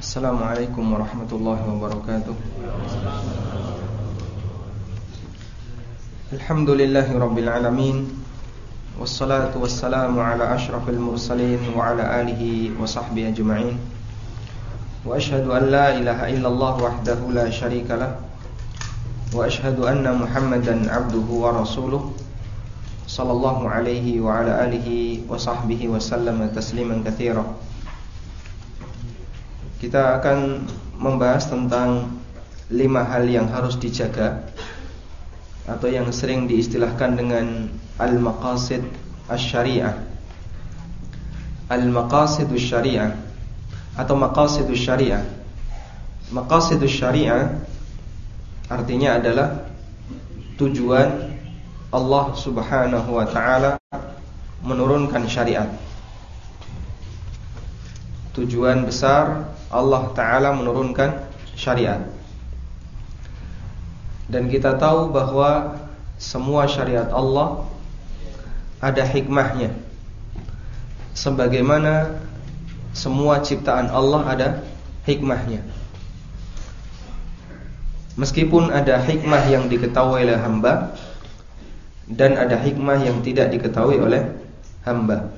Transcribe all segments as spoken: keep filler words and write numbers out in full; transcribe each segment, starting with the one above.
Assalamualaikum warahmatullahi wabarakatuh. Alhamdulillahi rabbil alamin. Wassalatu wassalamu ala ashrafil mursalin wa ala alihi wa sahbihi ajma'in. Wa ashhadu an la ilaha illallah wahdahu la syarika lah. Wa ashhadu anna Muhammadan abduhu wa rasuluh. Sallallahu alaihi wa ala alihi wa sahbihi wa sallama tasliman katsira. Kita akan membahas tentang lima hal yang harus dijaga, atau yang sering diistilahkan dengan al-maqasid asy-syari'ah. Al-maqasidus syari'ah atau maqasidus syari'ah. Maqasidus syari'ah artinya adalah tujuan Allah Subhanahu wa taala menurunkan syariat. Tujuan besar Allah Ta'ala menurunkan syariat. Dan kita tahu bahwa semua syariat Allah ada hikmahnya, sebagaimana semua ciptaan Allah ada hikmahnya. Meskipun ada hikmah yang diketahui oleh hamba dan ada hikmah yang tidak diketahui oleh hamba.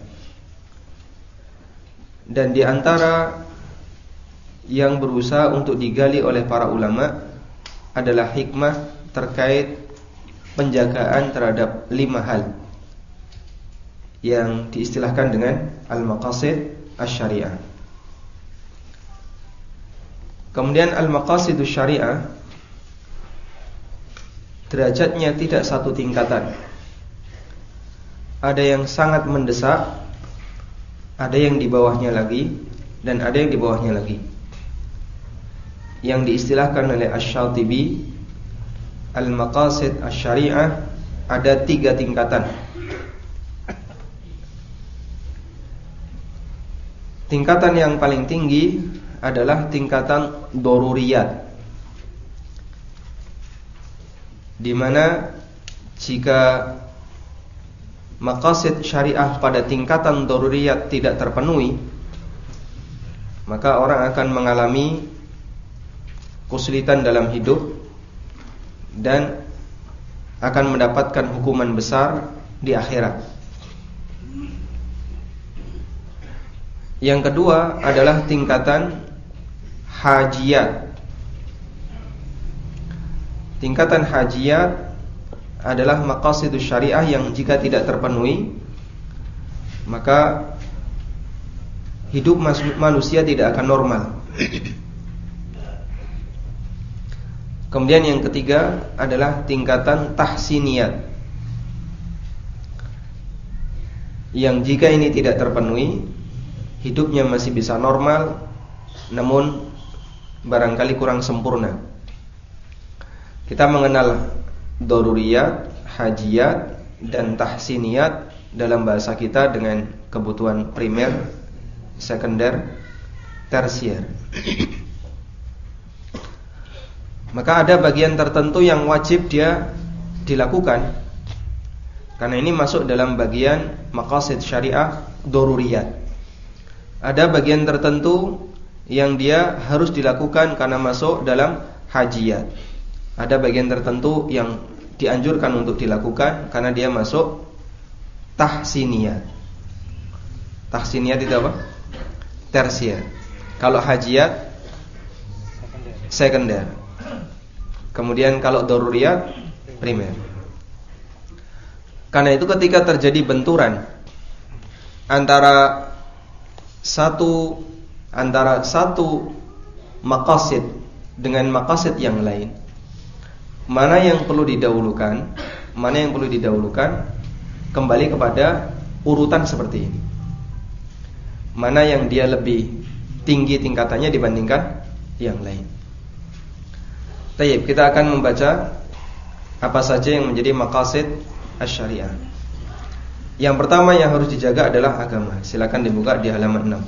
Dan di antara yang berusaha untuk digali oleh para ulama adalah hikmah terkait penjagaan terhadap lima hal yang diistilahkan dengan al-maqasid asy-syari'ah. Kemudian al-maqasidus syari'ah derajatnya tidak satu tingkatan. Ada yang sangat mendesak, ada yang di bawahnya lagi, dan ada yang di bawahnya lagi. Yang diistilahkan oleh Asy-Syatibi, al-maqasid asy-syari'ah ada tiga tingkatan. Tingkatan yang paling tinggi adalah tingkatan daruriyat, di mana jika maqasid syariah pada tingkatan daruriyat tidak terpenuhi, maka orang akan mengalami kesulitan dalam hidup dan akan mendapatkan hukuman besar di akhirat. Yang kedua adalah tingkatan hajiyat. Tingkatan hajiyat adalah maqasidus syariah yang jika tidak terpenuhi, maka hidup manusia tidak akan normal. Kemudian yang ketiga adalah tingkatan tahsiniyat, yang jika ini tidak terpenuhi, hidupnya masih bisa normal, namun barangkali kurang sempurna. Kita mengenal daruriyat, hajiyat, dan tahsiniyat dalam bahasa kita dengan kebutuhan primer, sekunder, tersier. Maka ada bagian tertentu yang wajib dia dilakukan, karena ini masuk dalam bagian maqasid syariah daruriyat. Ada bagian tertentu yang dia harus dilakukan karena masuk dalam hajiyat. Ada bagian tertentu yang dianjurkan untuk dilakukan karena dia masuk tahsiniyat. Tahsiniyat itu apa? Tersier. Kalau hajiyat sekunder. Kemudian kalau daruriyat primer. Karena itu ketika terjadi benturan antara satu antara satu maqasid dengan maqasid yang lain, mana yang perlu didahulukan, mana yang perlu didahulukan, kembali kepada urutan seperti ini. Mana yang dia lebih tinggi tingkatannya dibandingkan yang lain. Baik, kita akan membaca apa saja yang menjadi maqasid asy-syariah. Yang pertama yang harus dijaga adalah agama. Silakan dibuka di halaman enam.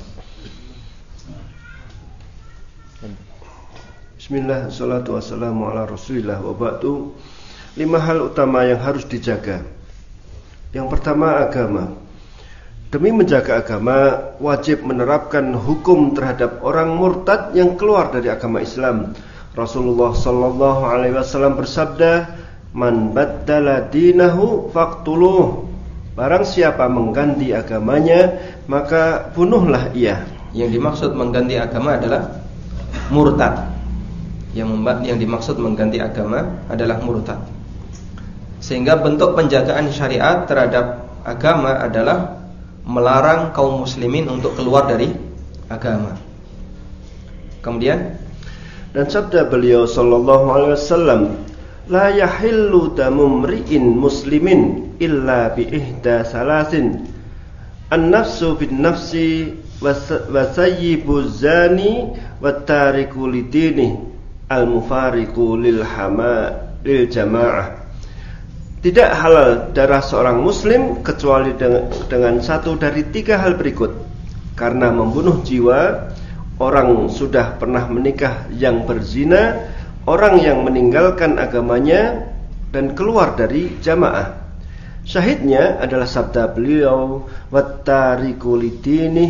Bismillah, salatu wassalamu ala rasulillah wa ba'du. Lima hal utama yang harus dijaga. Yang pertama agama. Demi menjaga agama, wajib menerapkan hukum terhadap orang murtad yang keluar dari agama Islam. Rasulullah sallallahu alaihi wasallam bersabda, "Man baddala dinahu faqtuluh." Barang siapa mengganti agamanya, maka bunuhlah ia. Yang dimaksud mengganti agama adalah murtad. Yang membuat yang dimaksud mengganti agama adalah murtad. Sehingga bentuk penjagaan syariat terhadap agama adalah melarang kaum muslimin untuk keluar dari agama. Kemudian, dan sabda beliau sallallahu alaihi wasallam, la yahillu damu mri'in muslimin illa bi ihda salasin, an-nafsu bin nafsi wa sayyibu zani wa tariku lidini al-mufariqu lil hama lil jamaah. Tidak halal darah seorang muslim kecuali dengan, dengan satu dari tiga hal berikut. Karena membunuh jiwa, orang sudah pernah menikah yang berzina, orang yang meninggalkan agamanya dan keluar dari jamaah. Syahidnya adalah sabda beliau, wattariku lidini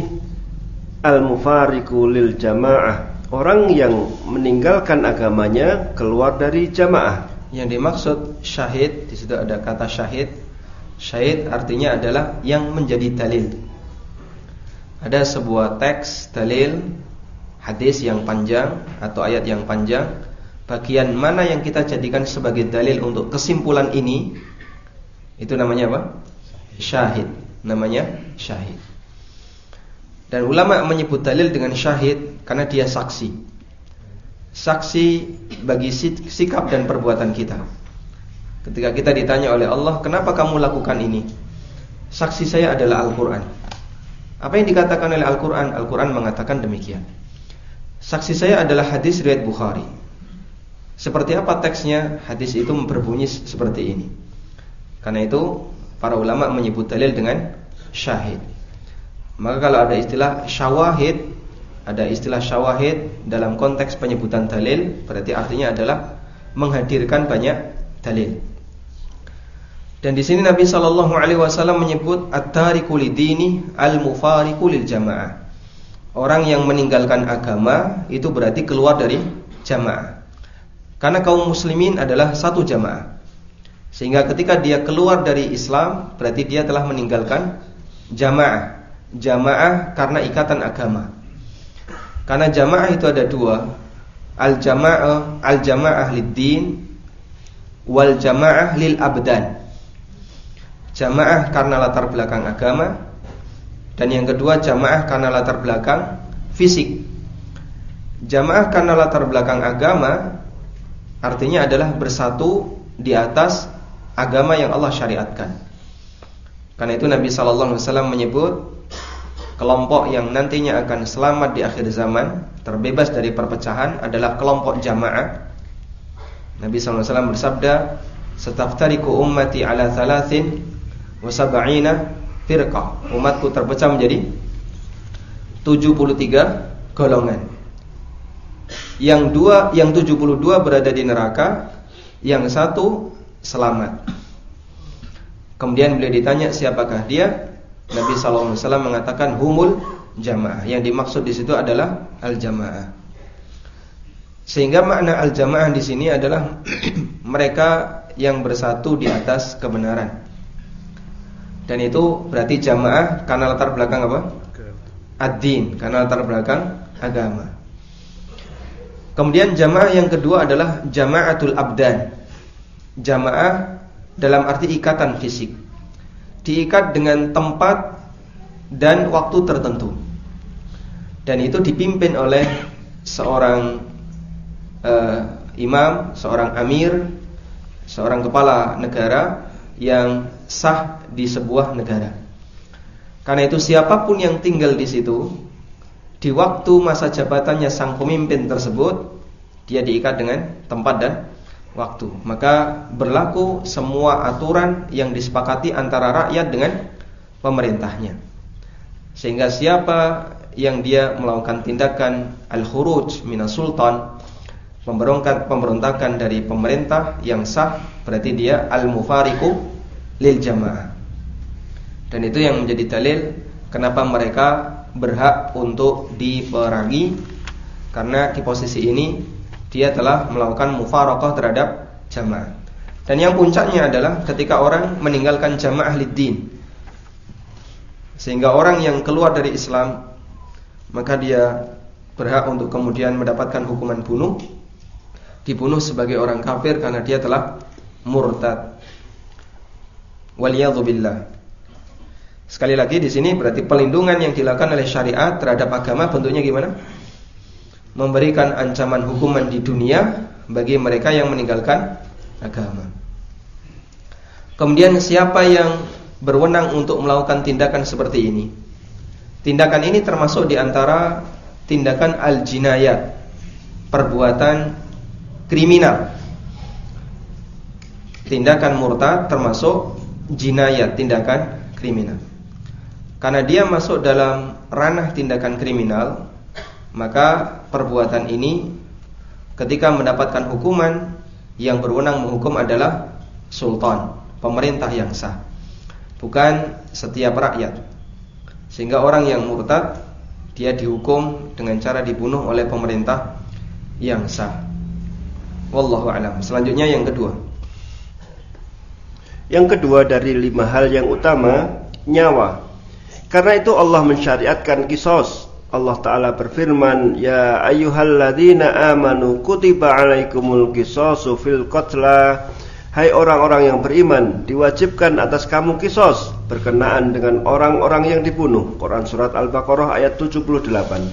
al-mufariqu lil jamaah. Orang yang meninggalkan agamanya keluar dari jamaah. Yang dimaksud syahid, di situ ada kata syahid. Syahid artinya adalah yang menjadi dalil. Ada sebuah teks dalil, hadis yang panjang atau ayat yang panjang, bagian mana yang kita jadikan sebagai dalil untuk kesimpulan ini, itu namanya apa? Syahid. Namanya syahid. Dan ulama menyebut dalil dengan syahid karena dia saksi. Saksi bagi sikap dan perbuatan kita. Ketika kita ditanya oleh Allah, kenapa kamu lakukan ini? Saksi saya adalah Al-Quran. Apa yang dikatakan oleh Al-Quran? Al-Quran mengatakan demikian. Saksi saya adalah hadis riwayat Bukhari. Seperti apa teksnya? Hadis itu berbunyi seperti ini. Karena itu para ulama menyebut dalil dengan syahid. Maka kalau ada istilah syawahid, ada istilah syawahid dalam konteks penyebutan dalil, berarti artinya adalah menghadirkan banyak dalil. Dan di sini Nabi sallallahu alaihi wasallam menyebut at-tariku lidini al-mufariqu lil jamaah. Orang yang meninggalkan agama itu berarti keluar dari jamaah. Karena kaum muslimin adalah satu jamaah. Sehingga ketika dia keluar dari Islam, berarti dia telah meninggalkan jamaah. Jamaah karena ikatan agama. Karena jamaah itu ada dua, al-jamaah al-jamaah lid-din wal jamaah lil abdan. Jamaah karena latar belakang agama, dan yang kedua jamaah karena latar belakang fisik. Jamaah karena latar belakang agama artinya adalah bersatu di atas agama yang Allah syariatkan. Karena itu Nabi sallallahu alaihi wasallam menyebut kelompok yang nantinya akan selamat di akhir zaman, terbebas dari perpecahan, adalah kelompok jamaah. Nabi sallallahu alaihi wasallam bersabda, "Sataftariqu ummati ala thalathin wa sab'ina firqah." Umatku terpecah menjadi tujuh puluh tiga golongan. Yang dua, yang tujuh puluh dua berada di neraka, yang satu selamat. Kemudian beliau ditanya siapakah dia? Nabi sallallahu alaihi wasallam mengatakan humul jamaah. Yang dimaksud di situ adalah al-jamaah. Sehingga makna al-jamaah di sini adalah mereka yang bersatu di atas kebenaran. Dan itu berarti jamaah karena latar belakang apa? Ad-din, karena latar belakang agama. Kemudian jamaah yang kedua adalah jamaatul abdan. Jamaah dalam arti ikatan fisik. Diikat dengan tempat dan waktu tertentu. Dan itu dipimpin oleh seorang uh, imam, seorang amir, seorang kepala negara yang sah di sebuah negara. Karena itu siapapun yang tinggal di situ, di waktu masa jabatannya sang pemimpin tersebut, dia diikat dengan tempat dan waktu. Maka berlaku semua aturan yang disepakati antara rakyat dengan pemerintahnya. Sehingga siapa yang dia melakukan tindakan al-khuruj minas sultan, pemberontakan dari pemerintah yang sah, berarti dia al-mufariqu lil jamaah. Dan itu yang menjadi dalil Kenapa mereka berhak untuk diperangi? Karena di posisi ini dia telah melakukan mufaraqah terhadap jamaah. Dan yang puncaknya adalah ketika orang meninggalkan jamaah lid-din, sehingga orang yang keluar dari Islam, maka dia berhak untuk kemudian mendapatkan hukuman bunuh, dibunuh sebagai orang kafir karena dia telah murtad. Waliyadzubillah. Sekali lagi di sini berarti pelindungan yang dilakukan oleh syariat terhadap agama bentuknya gimana? Memberikan ancaman hukuman di dunia bagi mereka yang meninggalkan agama. Kemudian siapa yang berwenang untuk melakukan tindakan seperti ini? Tindakan ini termasuk di antara tindakan al-jinayat, perbuatan kriminal. Tindakan murtad termasuk jinayat, tindakan kriminal. Karena dia masuk dalam ranah tindakan kriminal, maka perbuatan ini ketika mendapatkan hukuman, yang berwenang menghukum adalah sultan, pemerintah yang sah, bukan setiap rakyat. Sehingga orang yang murtad, dia dihukum dengan cara dibunuh oleh pemerintah yang sah. Wallahu a'lam. Selanjutnya yang kedua. Yang kedua dari lima hal yang utama, nyawa. Karena itu Allah mensyariatkan qisas. Allah Ta'ala berfirman, Ya ayyuhalladzina amanu kutiba alaikumul qisasu fil qatla. Hai orang-orang yang beriman, diwajibkan atas kamu qisas berkenaan dengan orang-orang yang dibunuh. Quran surat Al-Baqarah ayat tujuh puluh delapan.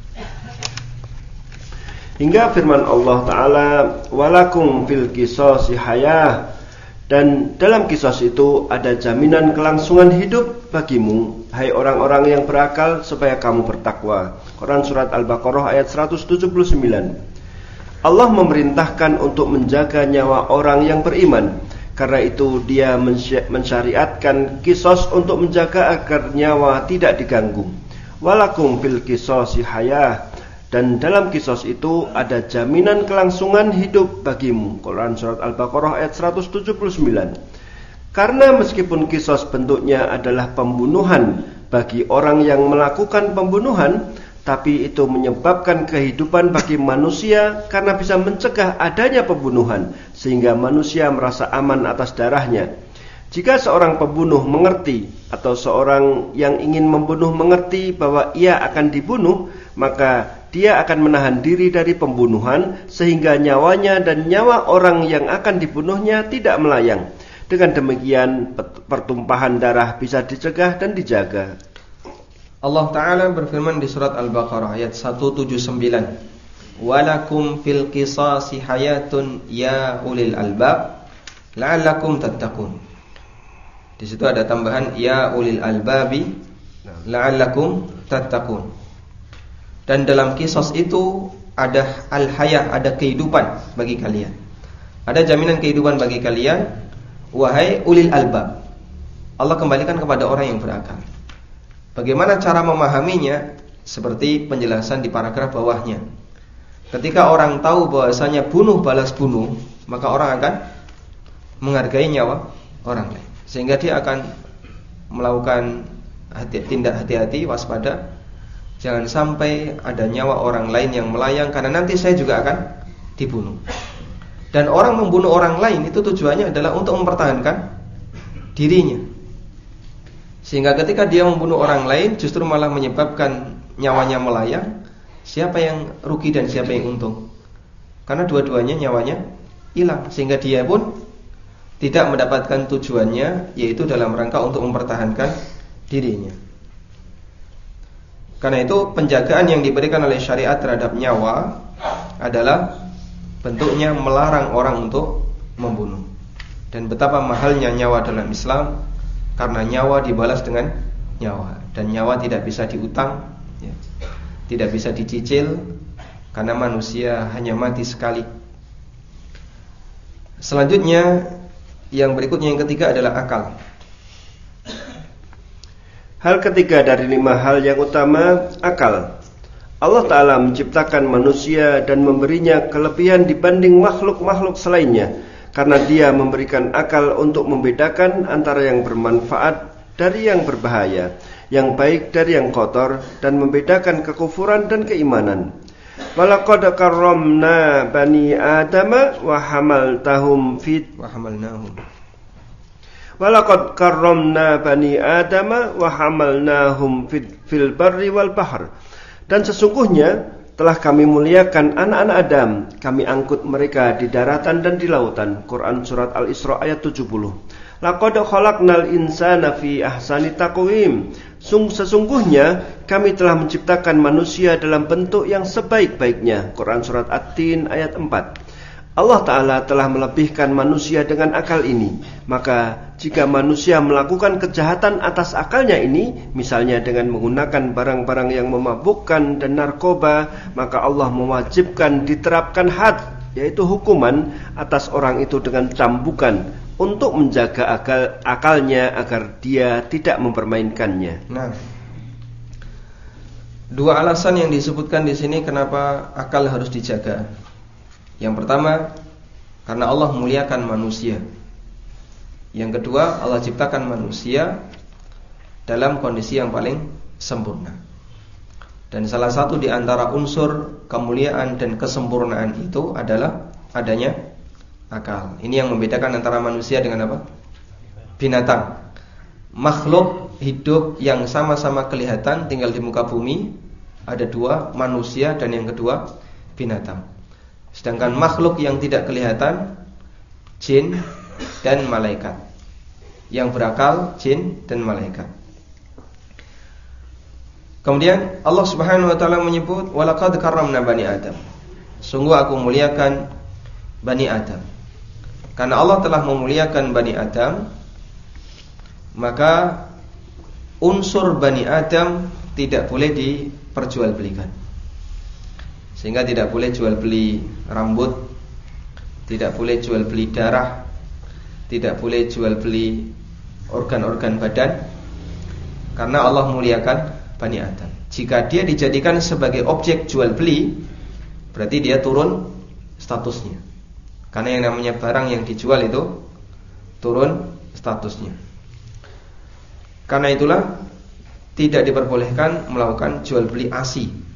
Hingga firman Allah Ta'ala, Walakum fil qisasi hayah. Dan dalam qisas itu ada jaminan kelangsungan hidup bagimu, hai orang-orang yang berakal, supaya kamu bertakwa. Quran surat Al-Baqarah ayat seratus tujuh puluh sembilan. Allah memerintahkan untuk menjaga nyawa orang yang beriman. Karena itu dia mensyariatkan qisas untuk menjaga agar nyawa tidak diganggu. Walakum fil qisasi hayah. Dan dalam qisas itu ada jaminan kelangsungan hidup bagimu. Quran surat Al-Baqarah ayat seratus tujuh puluh sembilan. Karena meskipun qisas bentuknya adalah pembunuhan bagi orang yang melakukan pembunuhan, tapi itu menyebabkan kehidupan bagi manusia karena bisa mencegah adanya pembunuhan, sehingga manusia merasa aman atas darahnya. Jika seorang pembunuh mengerti, atau seorang yang ingin membunuh mengerti bahwa ia akan dibunuh, maka dia akan menahan diri dari pembunuhan, sehingga nyawanya dan nyawa orang yang akan dibunuhnya tidak melayang. Dengan demikian pertumpahan darah bisa dicegah dan dijaga. Allah Ta'ala berfirman di surat Al-Baqarah ayat seratus tujuh puluh sembilan, Walakum fil qisasi hayatun ya ulil albab la'allakum tattaqun. Di situ ada tambahan ya ulil albabi la'allakum tattaqun. Dan dalam qisas itu ada al-hayah, ada kehidupan bagi kalian. Ada jaminan kehidupan bagi kalian, wahai ulil albab. Allah kembalikan kepada orang yang berakal. Bagaimana cara memahaminya? Seperti penjelasan di paragraf bawahnya. Ketika orang tahu bahwasanya bunuh balas bunuh, maka orang akan menghargai nyawa orang lain, sehingga dia akan melakukan hati, tindak hati-hati, waspada. Jangan sampai ada nyawa orang lain yang melayang, karena nanti saya juga akan dibunuh. Dan orang membunuh orang lain itu tujuannya adalah untuk mempertahankan dirinya. Sehingga ketika dia membunuh orang lain justru malah menyebabkan nyawanya melayang. Siapa yang rugi dan siapa yang untung? Karena dua-duanya nyawanya hilang, sehingga dia pun tidak mendapatkan tujuannya, yaitu dalam rangka untuk mempertahankan dirinya. Karena itu penjagaan yang diberikan oleh syariat terhadap nyawa adalah bentuknya melarang orang untuk membunuh. Dan betapa mahalnya nyawa dalam Islam, karena nyawa dibalas dengan nyawa. Dan nyawa tidak bisa diutang, ya, tidak bisa dicicil, karena manusia hanya mati sekali. Selanjutnya, yang berikutnya yang ketiga adalah akal. Hal ketiga dari lima hal yang utama, akal. Allah Ta'ala menciptakan manusia dan memberinya kelebihan dibanding makhluk-makhluk selainnya, karena dia memberikan akal untuk membedakan antara yang bermanfaat dari yang berbahaya. yang baik dari yang kotor, dan membedakan kekufuran dan keimanan. Walaqad karramna bani Adama wa hamaltahum fit wa hamalnahum Walaqad karramna bani Adama wa hamalnahum fil barri wal bahr. Dan sesungguhnya telah kami muliakan anak-anak Adam, kami angkut mereka di daratan dan di lautan. Quran surat Al-Isra ayat tujuh puluh. Laqad khalaqnal insana fi ahsani taqwim. Sesungguhnya kami telah menciptakan manusia dalam bentuk yang sebaik-baiknya. Quran surat At-Tin ayat empat. Allah Ta'ala telah melebihkan manusia dengan akal ini. Maka jika manusia melakukan kejahatan atas akalnya ini, misalnya dengan menggunakan barang-barang yang memabukkan dan narkoba, maka Allah mewajibkan diterapkan had, yaitu hukuman atas orang itu dengan cambukan, untuk menjaga akal, akalnya agar dia tidak mempermainkannya. Nah, dua alasan yang disebutkan di sini kenapa akal harus dijaga. Yang pertama, karena Allah muliakan manusia. Yang kedua, Allah ciptakan manusia dalam kondisi yang paling sempurna. Dan salah satu di antara unsur kemuliaan dan kesempurnaan itu adalah adanya akal. Ini yang membedakan antara manusia dengan apa? Binatang. Makhluk hidup yang sama-sama kelihatan tinggal di muka bumi ada dua, manusia dan yang kedua binatang. Sedangkan makhluk yang tidak kelihatan, jin dan malaikat. Yang berakal, jin dan malaikat. Kemudian Allah Subhanahu wa taala menyebut walaqad karramna bani Adam. Sungguh aku muliakan Bani Adam. Karena Allah telah memuliakan Bani Adam, maka unsur Bani Adam tidak boleh diperjualbelikan. Sehingga tidak boleh jual beli rambut, tidak boleh jual beli darah, tidak boleh jual beli organ-organ badan, karena Allah muliakan Bani Adam. Jika dia dijadikan sebagai objek jual beli, berarti dia turun statusnya. Karena yang namanya barang yang dijual itu turun statusnya. Karena itulah tidak diperbolehkan melakukan jual beli A S I.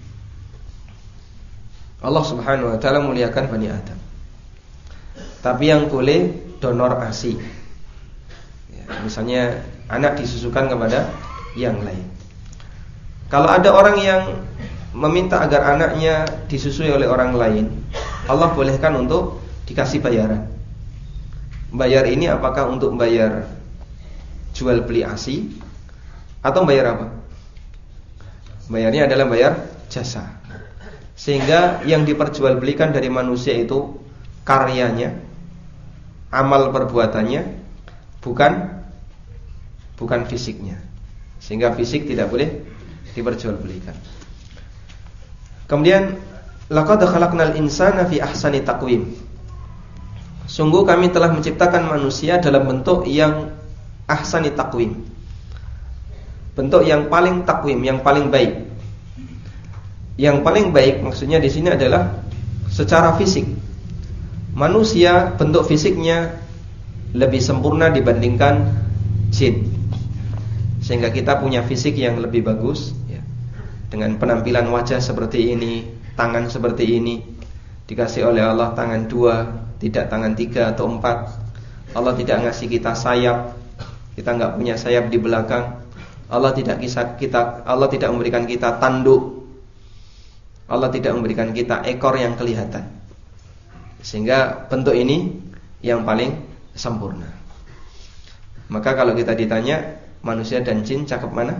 Allah Subhanahu wa taala muliakan Bani Adam. Tapi yang boleh donor A S I. Ya, misalnya anak disusukan kepada yang lain. Kalau ada orang yang meminta agar anaknya disusui oleh orang lain, Allah bolehkan untuk dikasih bayaran. Bayar ini apakah untuk bayar jual beli A S I atau bayar apa? Bayarnya adalah bayar jasa. Sehingga yang diperjualbelikan dari manusia itu karyanya, amal perbuatannya, bukan bukan fisiknya. Sehingga fisik tidak boleh diperjualbelikan. Kemudian laqad khalaqnal insana fi ahsani taqwim. Sungguh kami telah menciptakan manusia dalam bentuk yang ahsani taqwim. Bentuk yang paling takwim, yang paling baik. Yang paling baik maksudnya di sini adalah secara fisik. Manusia bentuk fisiknya lebih sempurna dibandingkan jin. Sehingga kita punya fisik yang lebih bagus ya. Dengan penampilan wajah seperti ini, tangan seperti ini. Dikasih oleh Allah tangan dua, tidak tangan tiga atau empat. Allah tidak ngasih kita sayap, kita nggak punya sayap di belakang. Allah tidak kisah kita, Allah tidak memberikan kita tanduk. Allah tidak memberikan kita ekor yang kelihatan. Sehingga bentuk ini yang paling sempurna. Maka kalau kita ditanya manusia dan jin cakep mana?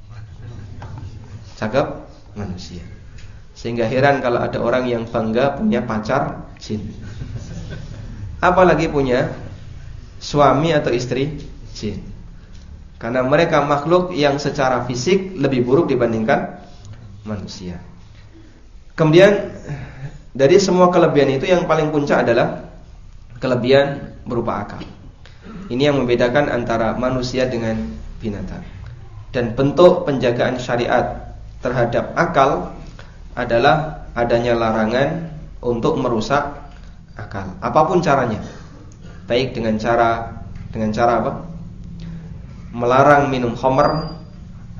Cakep manusia. Sehingga heran kalau ada orang yang bangga punya pacar jin. Apalagi punya suami atau istri jin. Karena mereka makhluk yang secara fisik lebih buruk dibandingkan manusia. Kemudian dari semua kelebihan itu yang paling puncak adalah kelebihan berupa akal. Ini yang membedakan antara manusia dengan binatang. Dan bentuk penjagaan syariat terhadap akal adalah adanya larangan untuk merusak akal, apapun caranya. Baik dengan cara dengan cara apa? Melarang minum khamr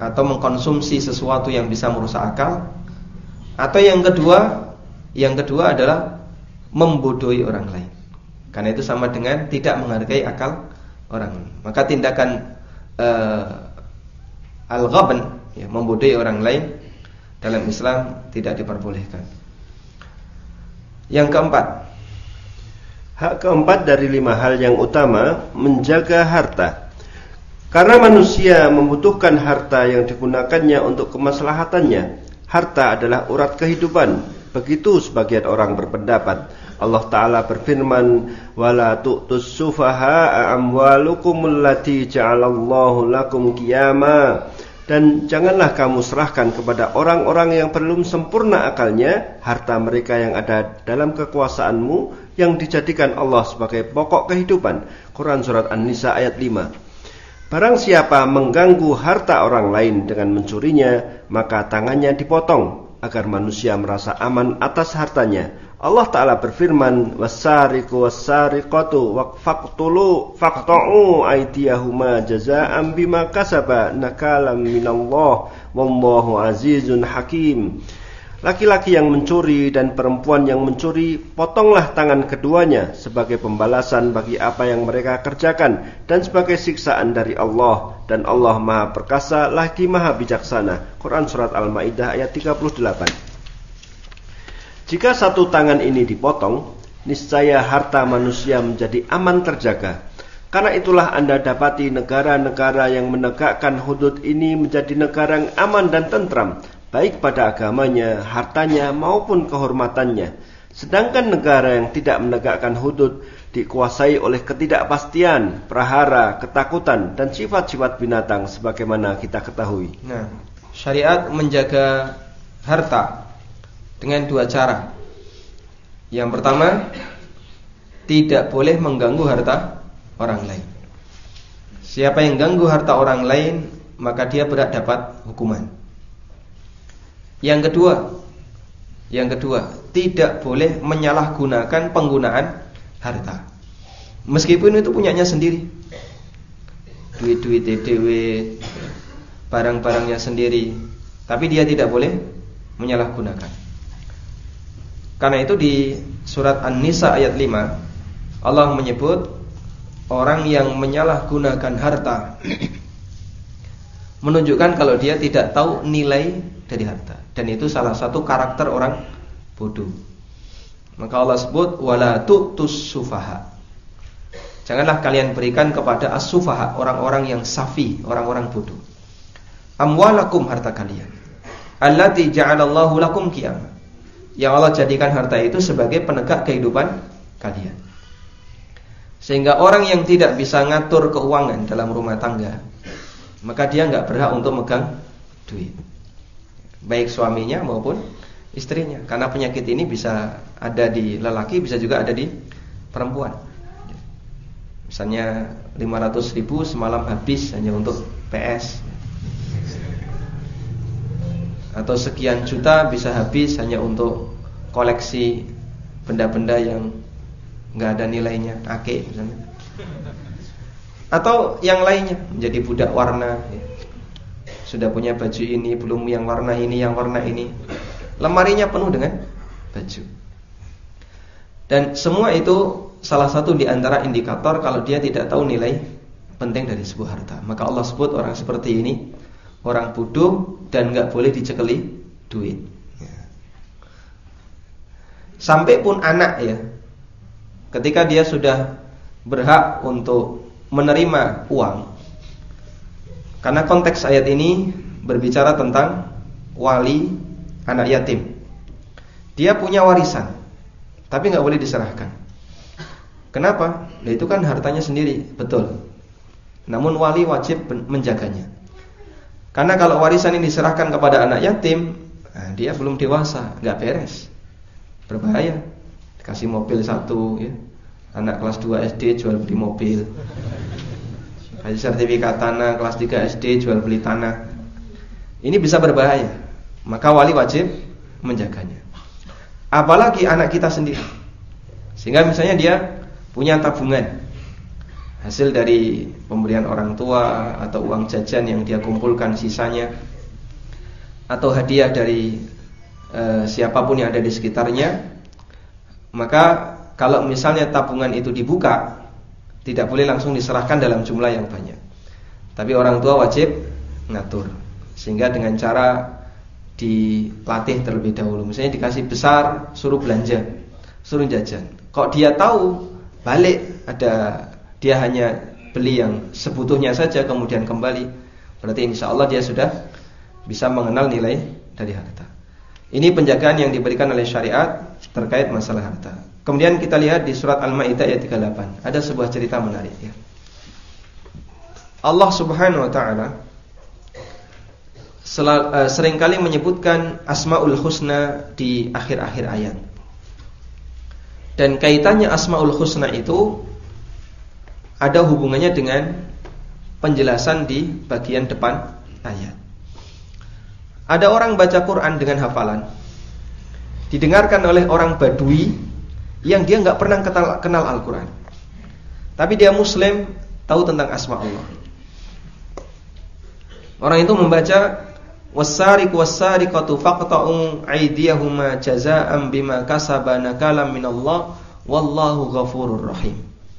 atau mengkonsumsi sesuatu yang bisa merusak akal. Atau yang kedua, yang kedua adalah membodohi orang lain. Karena itu sama dengan tidak menghargai akal orang lain. Maka tindakan uh, al-ghabn, ya, membodohi orang lain, dalam Islam tidak diperbolehkan. Yang keempat, hak keempat dari lima hal yang utama, menjaga harta. Karena manusia membutuhkan harta yang digunakannya untuk kemaslahatannya. Harta adalah urat kehidupan. Begitu sebagian orang berpendapat. Allah Ta'ala berfirman, wala tu'tus sufaha'a amwalukumul lati ja'alallahu lakum qiyama. Dan janganlah kamu serahkan kepada orang-orang yang belum sempurna akalnya harta mereka yang ada dalam kekuasaanmu, yang dijadikan Allah sebagai pokok kehidupan. Quran Surat An-Nisa ayat lima. Barang siapa mengganggu harta orang lain dengan mencurinya, maka tangannya dipotong, agar manusia merasa aman atas hartanya. Allah Ta'ala berfirman, wassariqu wassariqatu faqtulu faqta'u aydiyahuma jazaa'an bima kasaba nakalam minallah wallahu azizun hakim. Laki-laki yang mencuri dan perempuan yang mencuri, potonglah tangan keduanya sebagai pembalasan bagi apa yang mereka kerjakan dan sebagai siksaan dari Allah, dan Allah Maha Perkasa lagi Maha Bijaksana. Quran Surat Al-Maidah ayat tiga puluh delapan. Jika satu tangan ini dipotong, niscaya harta manusia menjadi aman terjaga. Karena itulah Anda dapati negara-negara yang menegakkan hudud ini menjadi negara yang aman dan tentram, baik pada agamanya, hartanya, maupun kehormatannya. Sedangkan negara yang tidak menegakkan hudud dikuasai oleh ketidakpastian, prahara, ketakutan, dan sifat-sifat binatang sebagaimana kita ketahui. Nah, syariat menjaga harta dengan dua cara. Yang pertama, tidak boleh mengganggu harta orang lain. Siapa yang ganggu harta orang lain, maka dia berhak dapat hukuman. Yang kedua, yang kedua, tidak boleh menyalahgunakan penggunaan harta. Meskipun itu punyanya sendiri, duit-duit D W, barang-barangnya sendiri, tapi dia tidak boleh menyalahgunakan. Karena itu di surat An-Nisa ayat lima, Allah menyebut orang yang menyalahgunakan harta, menunjukkan kalau dia tidak tahu nilai dari harta. Dan itu salah satu karakter orang bodoh. Maka Allah sebut wala tu'tus sufaha. Janganlah kalian berikan kepada as-sufaha, orang-orang yang safi, orang-orang bodoh. Amwalakum, harta kalian. Allati ja'alallahu lakum qiyamah. Yang Allah jadikan harta itu sebagai penegak kehidupan kalian. Sehingga orang yang tidak bisa ngatur keuangan dalam rumah tangga, maka dia enggak berhak untuk megang duit, baik suaminya maupun istrinya. Karena penyakit ini bisa ada di lelaki, bisa juga ada di perempuan. Misalnya lima ratus ribu semalam habis hanya untuk P S, atau sekian juta bisa habis hanya untuk koleksi benda-benda yang nggak ada nilainya, ake misalnya. Atau yang lainnya, menjadi budak warna, ya. Sudah punya baju ini, belum yang warna ini, yang warna ini, lemarinya penuh dengan baju. Dan semua itu salah satu di antara indikator kalau dia tidak tahu nilai penting dari sebuah harta. Maka Allah sebut orang seperti ini orang bodoh dan gak boleh dicekeli duit. Sampai pun anak, ya, ketika dia sudah berhak untuk menerima uang, karena konteks ayat ini berbicara tentang wali anak yatim. Dia punya warisan, tapi gak boleh diserahkan. Kenapa? Nah, itu kan hartanya sendiri, betul. Namun wali wajib menjaganya. Karena kalau warisan ini diserahkan kepada anak yatim, nah, dia belum dewasa, gak beres, berbahaya. Dikasih mobil satu, ya, anak kelas dua S D jual beli mobil. Kasih sertifikat tanah kelas tiga S D jual beli tanah. Ini bisa berbahaya. Maka wali wajib menjaganya. Apalagi anak kita sendiri. Sehingga misalnya dia punya tabungan, hasil dari pemberian orang tua atau uang jajan yang dia kumpulkan sisanya, atau hadiah dari e, siapapun yang ada di sekitarnya, maka kalau misalnya tabungan itu dibuka, tidak boleh langsung diserahkan dalam jumlah yang banyak. Tapi orang tua wajib ngatur, sehingga dengan cara dilatih terlebih dahulu. Misalnya dikasih besar, suruh belanja, suruh jajan. Kok dia tahu balik ada, dia hanya beli yang sebutuhnya saja kemudian kembali, berarti insya Allah dia sudah bisa mengenal nilai dari harta. Ini penjagaan yang diberikan oleh syariat terkait masalah harta. Kemudian kita lihat di surat Al-Maidah ayat tiga puluh delapan, ada sebuah cerita menarik ya. Allah Subhanahu wa taala seringkali menyebutkan Asmaul Husna di akhir-akhir ayat. Dan kaitannya Asmaul Husna itu ada hubungannya dengan penjelasan di bagian depan ayat. Ada orang baca Quran dengan hafalan, didengarkan oleh orang Badui yang dia nggak pernah kenal Al-Quran, tapi dia Muslim, tahu tentang asma Allah. Orang itu membaca was-sariqu was-sariqatu faqta'u aydiyahuma jazaa'an bima kasaba nakalam minallah wallahu ghafurur rahim.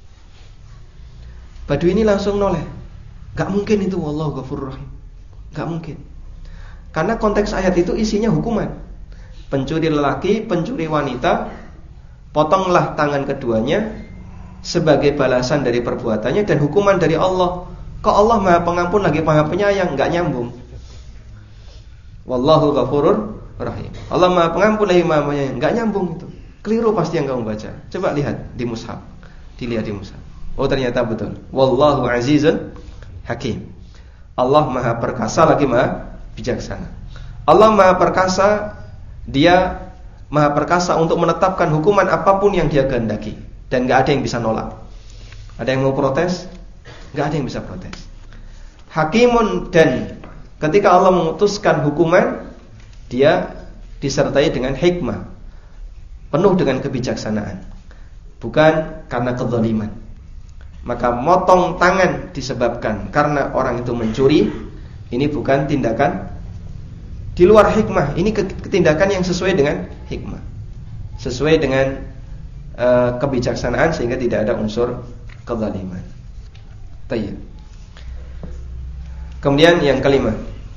Badui ini langsung noleh, gak mungkin itu wallahu ghafurur rahim, gak mungkin. Karena konteks ayat itu isinya hukuman. Pencuri lelaki, pencuri wanita, potonglah tangan keduanya sebagai balasan dari perbuatannya dan hukuman dari Allah. Kok Allah Maha Pengampun lagi Maha Penyayang, gak nyambung. Wallahu ghafurur rahim. Allah Maha Pengampun lagi Maha Penyayang, gak nyambung itu. Keliru pasti yang kamu baca. Coba lihat di mushaf. Dilihat di mushaf. Oh ternyata betul. Wallahu azizun hakim. Allah Maha Perkasa lagi Maha Bijaksana. Allah Maha Perkasa, dia Maha Perkasa untuk menetapkan hukuman apapun yang dia kehendaki, dan gak ada yang bisa nolak. Ada yang mau protes? Gak ada yang bisa protes. Hakimun, dan ketika Allah memutuskan hukuman, dia disertai dengan hikmah, penuh dengan kebijaksanaan, bukan karena kezaliman. Maka motong tangan disebabkan karena orang itu mencuri, ini bukan tindakan di luar hikmah. Ini tindakan yang sesuai dengan hikmah, sesuai dengan uh, kebijaksanaan, sehingga tidak ada unsur kezaliman. Tayyib. Kemudian yang kelima,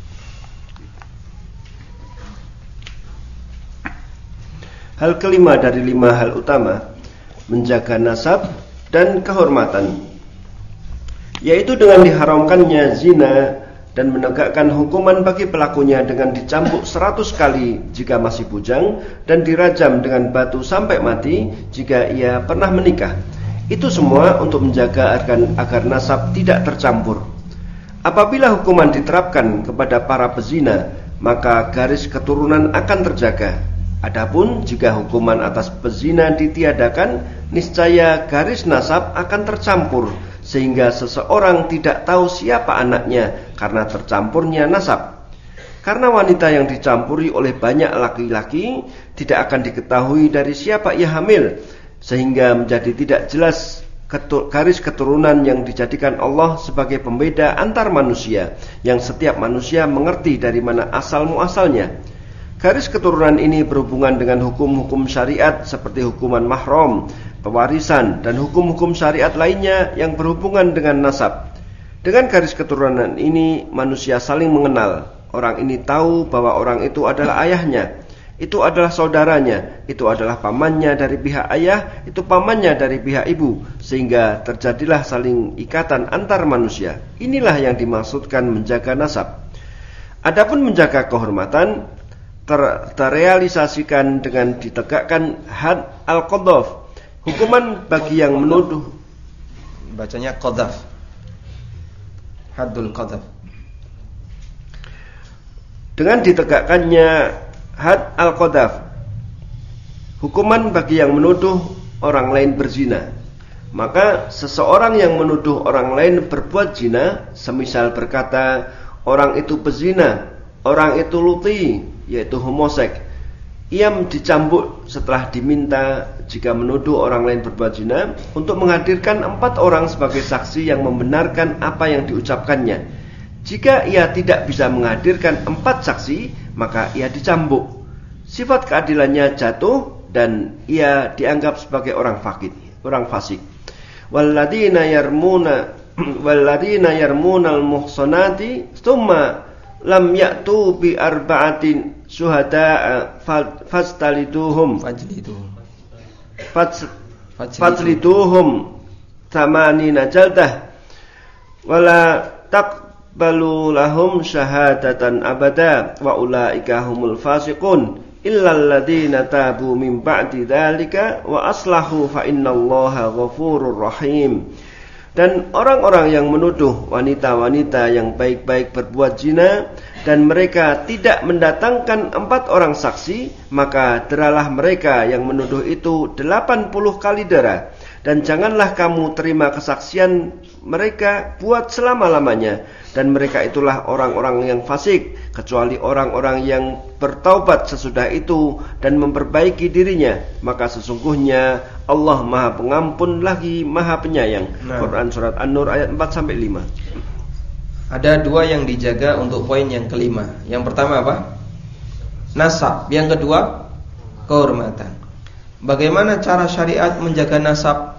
hal kelima dari lima hal utama menjaga nasab dan kehormatan, yaitu dengan diharamkannya zina dan menegakkan hukuman bagi pelakunya dengan dicambuk seratus kali jika masih bujang dan dirajam dengan batu sampai mati jika ia pernah menikah. Itu semua untuk menjaga agar, agar nasab tidak tercampur. Apabila hukuman diterapkan kepada para pezina, maka garis keturunan akan terjaga. Adapun jika hukuman atas pezina ditiadakan, niscaya garis nasab akan tercampur, sehingga seseorang tidak tahu siapa anaknya karena tercampurnya nasab. Karena wanita yang dicampuri oleh banyak laki-laki tidak akan diketahui dari siapa ia hamil, sehingga menjadi tidak jelas garis keturunan yang dijadikan Allah sebagai pembeda antar manusia, yang setiap manusia mengerti dari mana asal muasalnya. Garis keturunan ini berhubungan dengan hukum-hukum syariat seperti hukuman mahram, pewarisan, dan hukum-hukum syariat lainnya yang berhubungan dengan nasab. Dengan garis keturunan ini manusia saling mengenal. Orang ini tahu bahwa orang itu adalah ayahnya, itu adalah saudaranya, itu adalah pamannya dari pihak ayah, itu pamannya dari pihak ibu, sehingga terjadilah saling ikatan antar manusia. Inilah yang dimaksudkan menjaga nasab. Adapun menjaga kehormatan ter- terrealisasikan dengan ditegakkan had al-qadhaf, hukuman bagi yang menuduh. Bacanya qadhaf, haddul qadhaf. Dengan ditegakkannya had al-qadhaf, hukuman bagi yang menuduh orang lain berzina. Maka seseorang yang menuduh orang lain berbuat zina, semisal berkata orang itu pezina, orang itu luti, yaitu homoseks, ia dicambuk setelah diminta jika menuduh orang lain berbuat zina untuk menghadirkan empat orang sebagai saksi yang membenarkan apa yang diucapkannya. Jika ia tidak bisa menghadirkan empat saksi, maka ia dicambuk. Sifat keadilannya jatuh dan ia dianggap sebagai orang fakir, orang fasik. Walladzina yarmuna walladzina yarmunal muhsanati tsumma lam ya'tu bi arba'atin syuhada'a fastaliduhum fajliduhum fajliduhum thamanina jaldah wala taqbalu lahum syahadatan abada wa ulaika humul fasiqun illal ladzina tabu min ba'di dzalika wa aslahu fa innallaha ghafurur rahim. Dan orang-orang yang menuduh wanita-wanita yang baik-baik berbuat zina dan mereka tidak mendatangkan empat orang saksi, maka deralah mereka yang menuduh itu delapan puluh kali dera. Dan janganlah kamu terima kesaksian mereka buat selama-lamanya. Dan mereka itulah orang-orang yang fasik, kecuali orang-orang yang bertaubat sesudah itu dan memperbaiki dirinya. Maka sesungguhnya Allah Maha Pengampun lagi Maha Penyayang. Nah. Quran Surat An-Nur ayat empat sampai lima. Ada dua yang dijaga untuk poin yang kelima. Yang pertama apa? Nasab. Yang kedua, kehormatan. Bagaimana cara syariat menjaga nasab?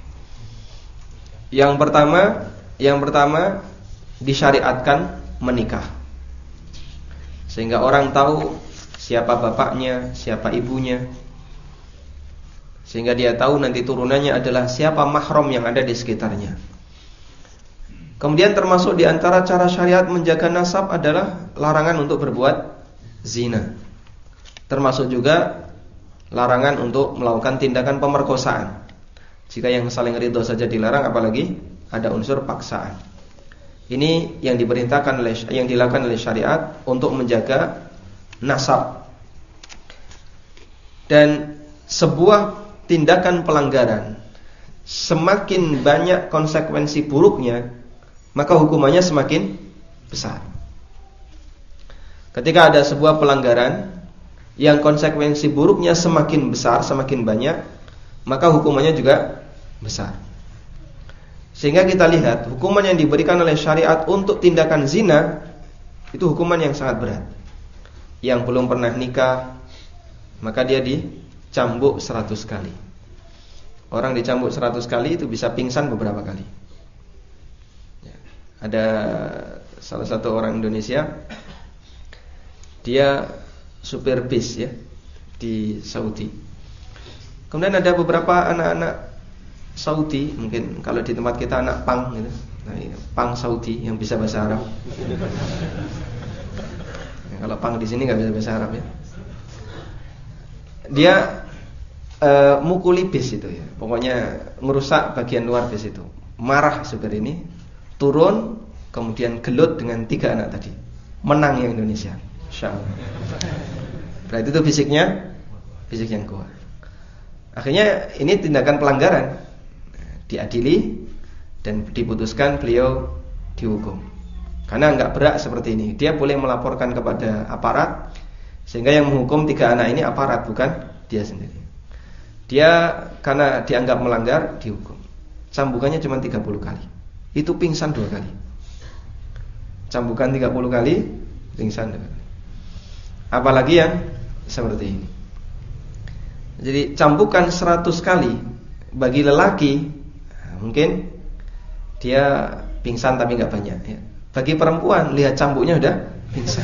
Yang pertama, yang pertama disyariatkan menikah. Sehingga orang tahu siapa bapaknya, siapa ibunya. Sehingga dia tahu nanti turunannya adalah siapa mahram yang ada di sekitarnya. Kemudian termasuk di antara cara syariat menjaga nasab adalah larangan untuk berbuat zina. Termasuk juga larangan untuk melakukan tindakan pemerkosaan. Jika yang saling ridho saja dilarang, apalagi ada unsur paksaan. Ini yang diperintahkan oleh yang dilakukan oleh syariat untuk menjaga nasab. Dan sebuah tindakan pelanggaran semakin banyak konsekuensi buruknya, maka hukumannya semakin besar. Ketika ada sebuah pelanggaran yang konsekuensi buruknya semakin besar, semakin banyak, maka hukumannya juga besar. Sehingga kita lihat hukuman yang diberikan oleh syariat untuk tindakan zina itu hukuman yang sangat berat. Yang belum pernah nikah, maka dia dicambuk seratus kali. Orang dicambuk seratus kali itu bisa pingsan beberapa kali. Ya. Ada salah satu orang Indonesia, dia supir bis ya di Saudi. Kemudian ada beberapa anak-anak Saudi, mungkin kalau di tempat kita anak pang gitu. Nah, ini, pang Saudi yang bisa bahasa Arab. Ya, kalau pang di sini nggak bisa bahasa Arab ya. Dia uh, mukuli bis itu ya. Pokoknya merusak bagian luar bis itu. Marah supir ini, turun, kemudian gelut dengan tiga anak tadi. Menang yang Indonesia. Insyaallah. Berarti itu fisiknya fisik yang kuat. Akhirnya ini tindakan pelanggaran, diadili dan diputuskan beliau dihukum. Karena enggak berat seperti ini, dia boleh melaporkan kepada aparat, sehingga yang menghukum tiga anak ini aparat, bukan dia sendiri. Dia karena dianggap melanggar dihukum. Cambukannya cuma tiga puluh kali. Itu pingsan dua kali. Cambukan tiga puluh kali, pingsan dua kali. Apalagi yang seperti ini. Jadi cambukan seratus kali bagi lelaki mungkin dia pingsan tapi nggak banyak ya. Bagi perempuan lihat cambuknya udah pingsan.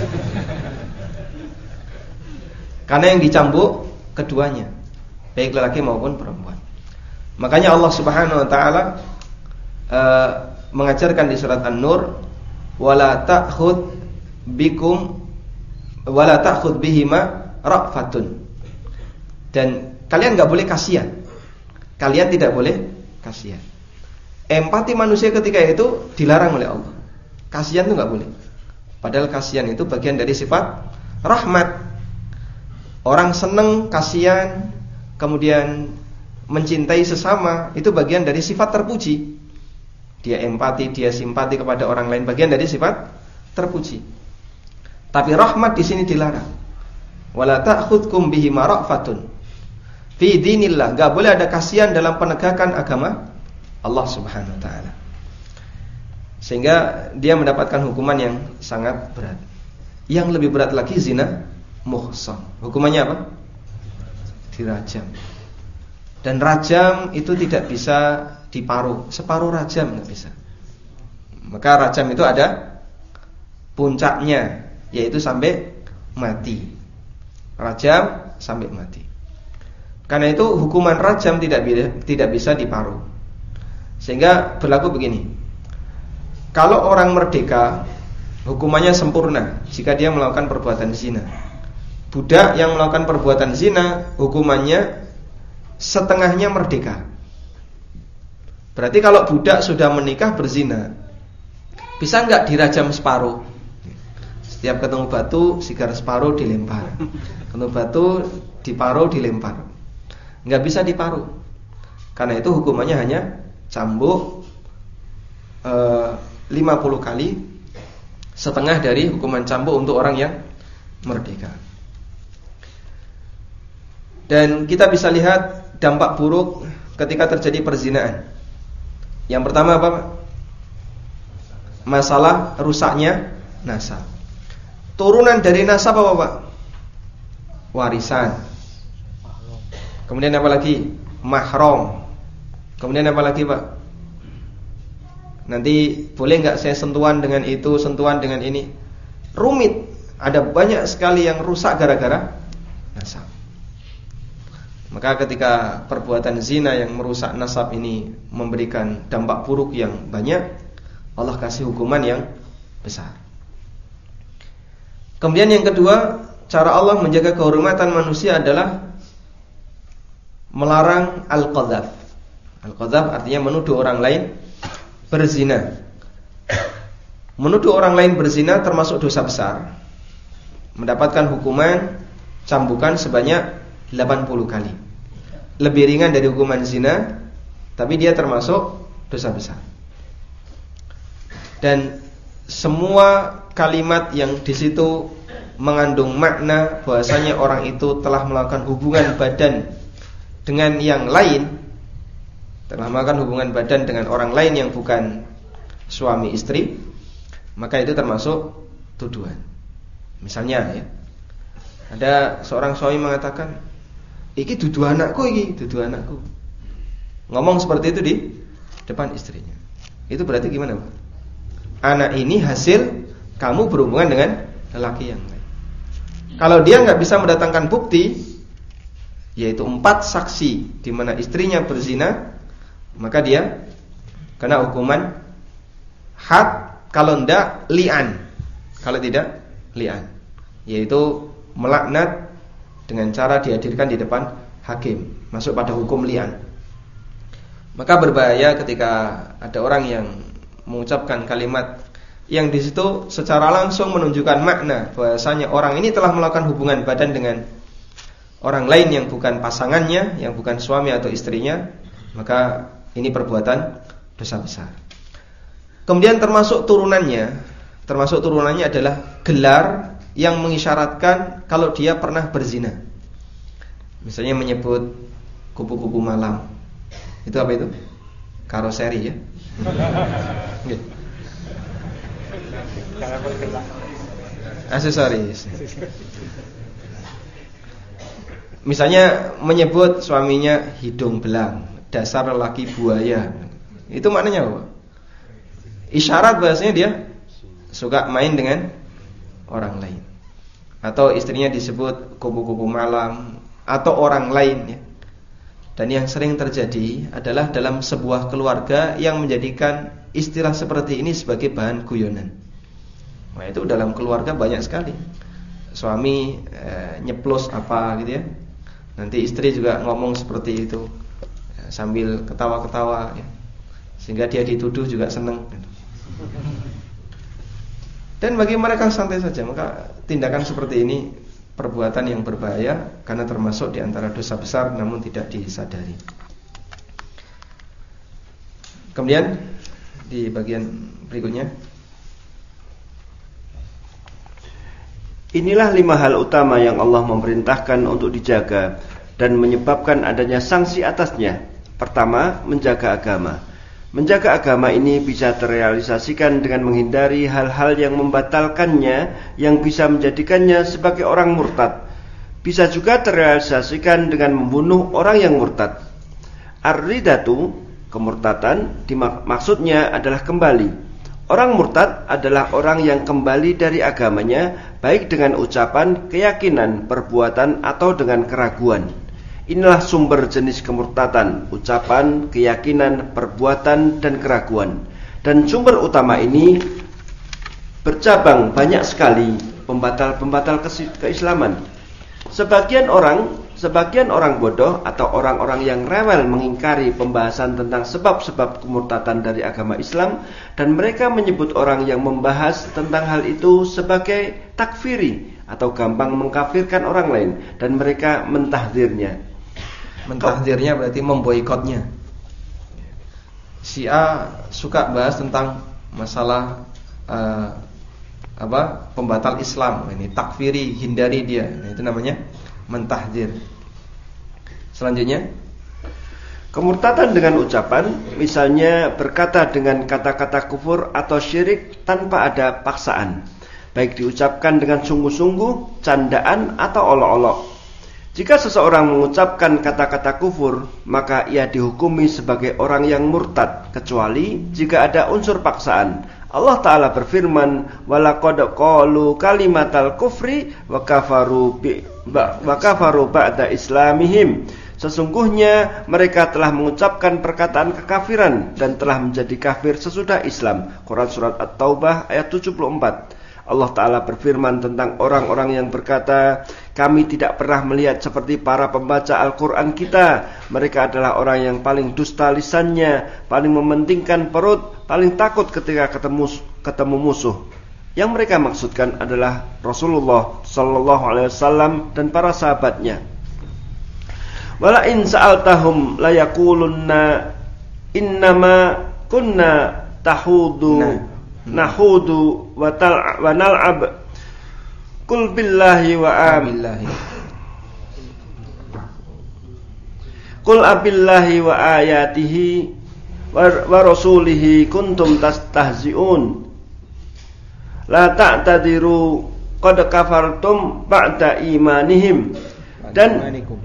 Karena yang dicambuk keduanya, baik lelaki maupun perempuan. Makanya Allah Subhanahu wa taala uh, mengajarkan di surat An-Nur, wala ta'khud bikum wala ta'khud bihima ra'fatun. Dan kalian enggak boleh kasihan. Kalian tidak boleh kasihan. Empati manusia ketika itu dilarang oleh Allah. Kasihan itu enggak boleh. Padahal kasihan itu bagian dari sifat rahmat. Orang senang kasihan, kemudian mencintai sesama, itu bagian dari sifat terpuji. Dia empati, dia simpati kepada orang lain, bagian dari sifat terpuji. Tapi rahmat di sini dilarang. Wala ta'khudkum bihi mara'fatun fi dinillah. Enggak boleh ada kasihan dalam penegakan agama Allah Subhanahu wa taala. Sehingga dia mendapatkan hukuman yang sangat berat. Yang lebih berat lagi zina muhsan. Hukumannya apa? Dirajam. Dan rajam itu tidak bisa diparuh, separuh rajam enggak bisa. Maka rajam itu ada puncaknya, yaitu sampai mati. Rajam sampai mati. Karena itu hukuman rajam tidak tidak bisa diparuh. Sehingga berlaku begini. Kalau orang merdeka, hukumannya sempurna jika dia melakukan perbuatan zina. Budak yang melakukan perbuatan zina, hukumannya setengahnya merdeka. Berarti kalau budak sudah menikah berzina, bisa enggak dirajam separuh? Setiap ketemu batu, sigar separuh dilempar. Ketemu batu, diparuh dilempar. Enggak bisa diparuh. Karena itu hukumannya hanya cambuk e, lima puluh kali, setengah dari hukuman cambuk untuk orang yang merdeka. Dan kita bisa lihat dampak buruk ketika terjadi perzinaan. Yang pertama apa? Masalah rusaknya nasab. Turunan dari nasab apa, Pak? Warisan. Kemudian apa lagi? Mahram. Kemudian apa lagi, Pak? Nanti boleh nggak saya sentuhan dengan itu, sentuhan dengan ini? Rumit. Ada banyak sekali yang rusak gara-gara nasab. Maka ketika perbuatan zina yang merusak nasab ini memberikan dampak buruk yang banyak, Allah kasih hukuman yang besar. Kemudian yang kedua, cara Allah menjaga kehormatan manusia adalah melarang al-qadzaf. Al-qadzaf artinya menuduh orang lain berzina. Menuduh orang lain berzina termasuk dosa besar. Mendapatkan hukuman cambukan sebanyak delapan puluh kali. Lebih ringan dari hukuman zina, tapi dia termasuk dosa besar. Dan semua kalimat yang di situ mengandung makna bahwasanya orang itu telah melakukan hubungan badan dengan yang lain, telah melakukan hubungan badan dengan orang lain yang bukan suami istri, maka itu termasuk tuduhan. Misalnya ya, ada seorang suami mengatakan, "Iki dudu anakku, iki dudu anakku." Ngomong seperti itu di depan istrinya. Itu berarti gimana, Pak? Anak ini hasil kamu berhubungan dengan lelaki yang lain. Kalau dia nggak bisa mendatangkan bukti, yaitu empat saksi di mana istrinya berzina, maka dia kena hukuman had, kalau tidak li'an. Kalau tidak li'an, yaitu melaknat dengan cara dihadirkan di depan hakim, masuk pada hukum li'an. Maka berbahaya ketika ada orang yang mengucapkan kalimat yang di situ secara langsung menunjukkan makna bahwasanya orang ini telah melakukan hubungan badan dengan orang lain yang bukan pasangannya, yang bukan suami atau istrinya, maka ini perbuatan dosa besar. Kemudian termasuk turunannya, termasuk turunannya adalah gelar yang mengisyaratkan kalau dia pernah berzina. Misalnya menyebut kupu-kupu malam. Itu apa itu? Karoseri ya. Aksesoris. Misalnya menyebut suaminya hidung belang, dasar lelaki buaya. Itu maknanya apa? Isyarat bahasanya dia suka main dengan orang lain. Atau istrinya disebut kupu-kupu malam atau orang lain ya. Dan yang sering terjadi adalah dalam sebuah keluarga yang menjadikan istilah seperti ini sebagai bahan guyonan. Nah, itu dalam keluarga banyak sekali. Suami eh, nyeplos apa gitu ya. Nanti istri juga ngomong seperti itu ya, sambil ketawa-ketawa ya. Sehingga dia dituduh juga senang. Dan bagi mereka santai saja. Maka tindakan seperti ini perbuatan yang berbahaya, karena termasuk di antara dosa besar namun tidak disadari. Kemudian di bagian berikutnya, Inilah lima hal utama yang Allah memerintahkan untuk dijaga dan menyebabkan adanya sanksi atasnya. Pertama, menjaga agama. Menjaga agama ini bisa terrealisasikan dengan menghindari hal-hal yang membatalkannya, yang bisa menjadikannya sebagai orang murtad. Bisa juga terrealisasikan dengan membunuh orang yang murtad. Ar-ridatu, kemurtadan, maksudnya adalah kembali. Orang murtad adalah orang yang kembali dari agamanya, baik dengan ucapan, keyakinan, perbuatan, atau dengan keraguan. Inilah sumber jenis kemurtadan, ucapan, keyakinan, perbuatan, dan keraguan. Dan sumber utama ini bercabang banyak sekali pembatal-pembatal keislaman. Sebagian orang Sebagian orang bodoh atau orang-orang yang rewel mengingkari pembahasan tentang sebab-sebab kemurtadan dari agama Islam, dan mereka menyebut orang yang membahas tentang hal itu sebagai takfiri atau gampang mengkafirkan orang lain, dan mereka mentahdzirnya. Mentahdzirnya berarti memboikotnya. Si A suka bahas tentang masalah uh, apa pembatal Islam, ini takfiri, hindari dia. Nah, itu namanya mentahdzir. Selanjutnya, kemurtadan dengan ucapan, misalnya berkata dengan kata-kata kufur atau syirik tanpa ada paksaan, baik diucapkan dengan sungguh-sungguh, candaan, atau olok-olok. Jika seseorang mengucapkan kata-kata kufur, maka ia dihukumi sebagai orang yang murtad, kecuali jika ada unsur paksaan. Allah Ta'ala berfirman, walaqad qalu kalimatal kufri wa kafaru bi wa kafaru ba'da islamihim. Sesungguhnya mereka telah mengucapkan perkataan kekafiran dan telah menjadi kafir sesudah Islam. Quran surat At-Taubah ayat tujuh puluh empat. Allah Ta'ala berfirman tentang orang-orang yang berkata, kami tidak pernah melihat seperti para pembaca Al-Quran kita. Mereka adalah orang yang paling dusta lisannya, paling mementingkan perut, paling takut ketika ketemu, ketemu musuh. Yang mereka maksudkan adalah Rasulullah Sallallahu Alaihi Wasallam dan para sahabatnya. Wala in sa'altahum layakulunna innama kunna tahudu nah. nahudu wa tal wa nal'ab qul billahi wa amillahi qul abillahi wa ayatihi wa, wa rasulihi kuntum tastahzi'un la ta'tadiru qad kafartum ba'da imanihim. Dan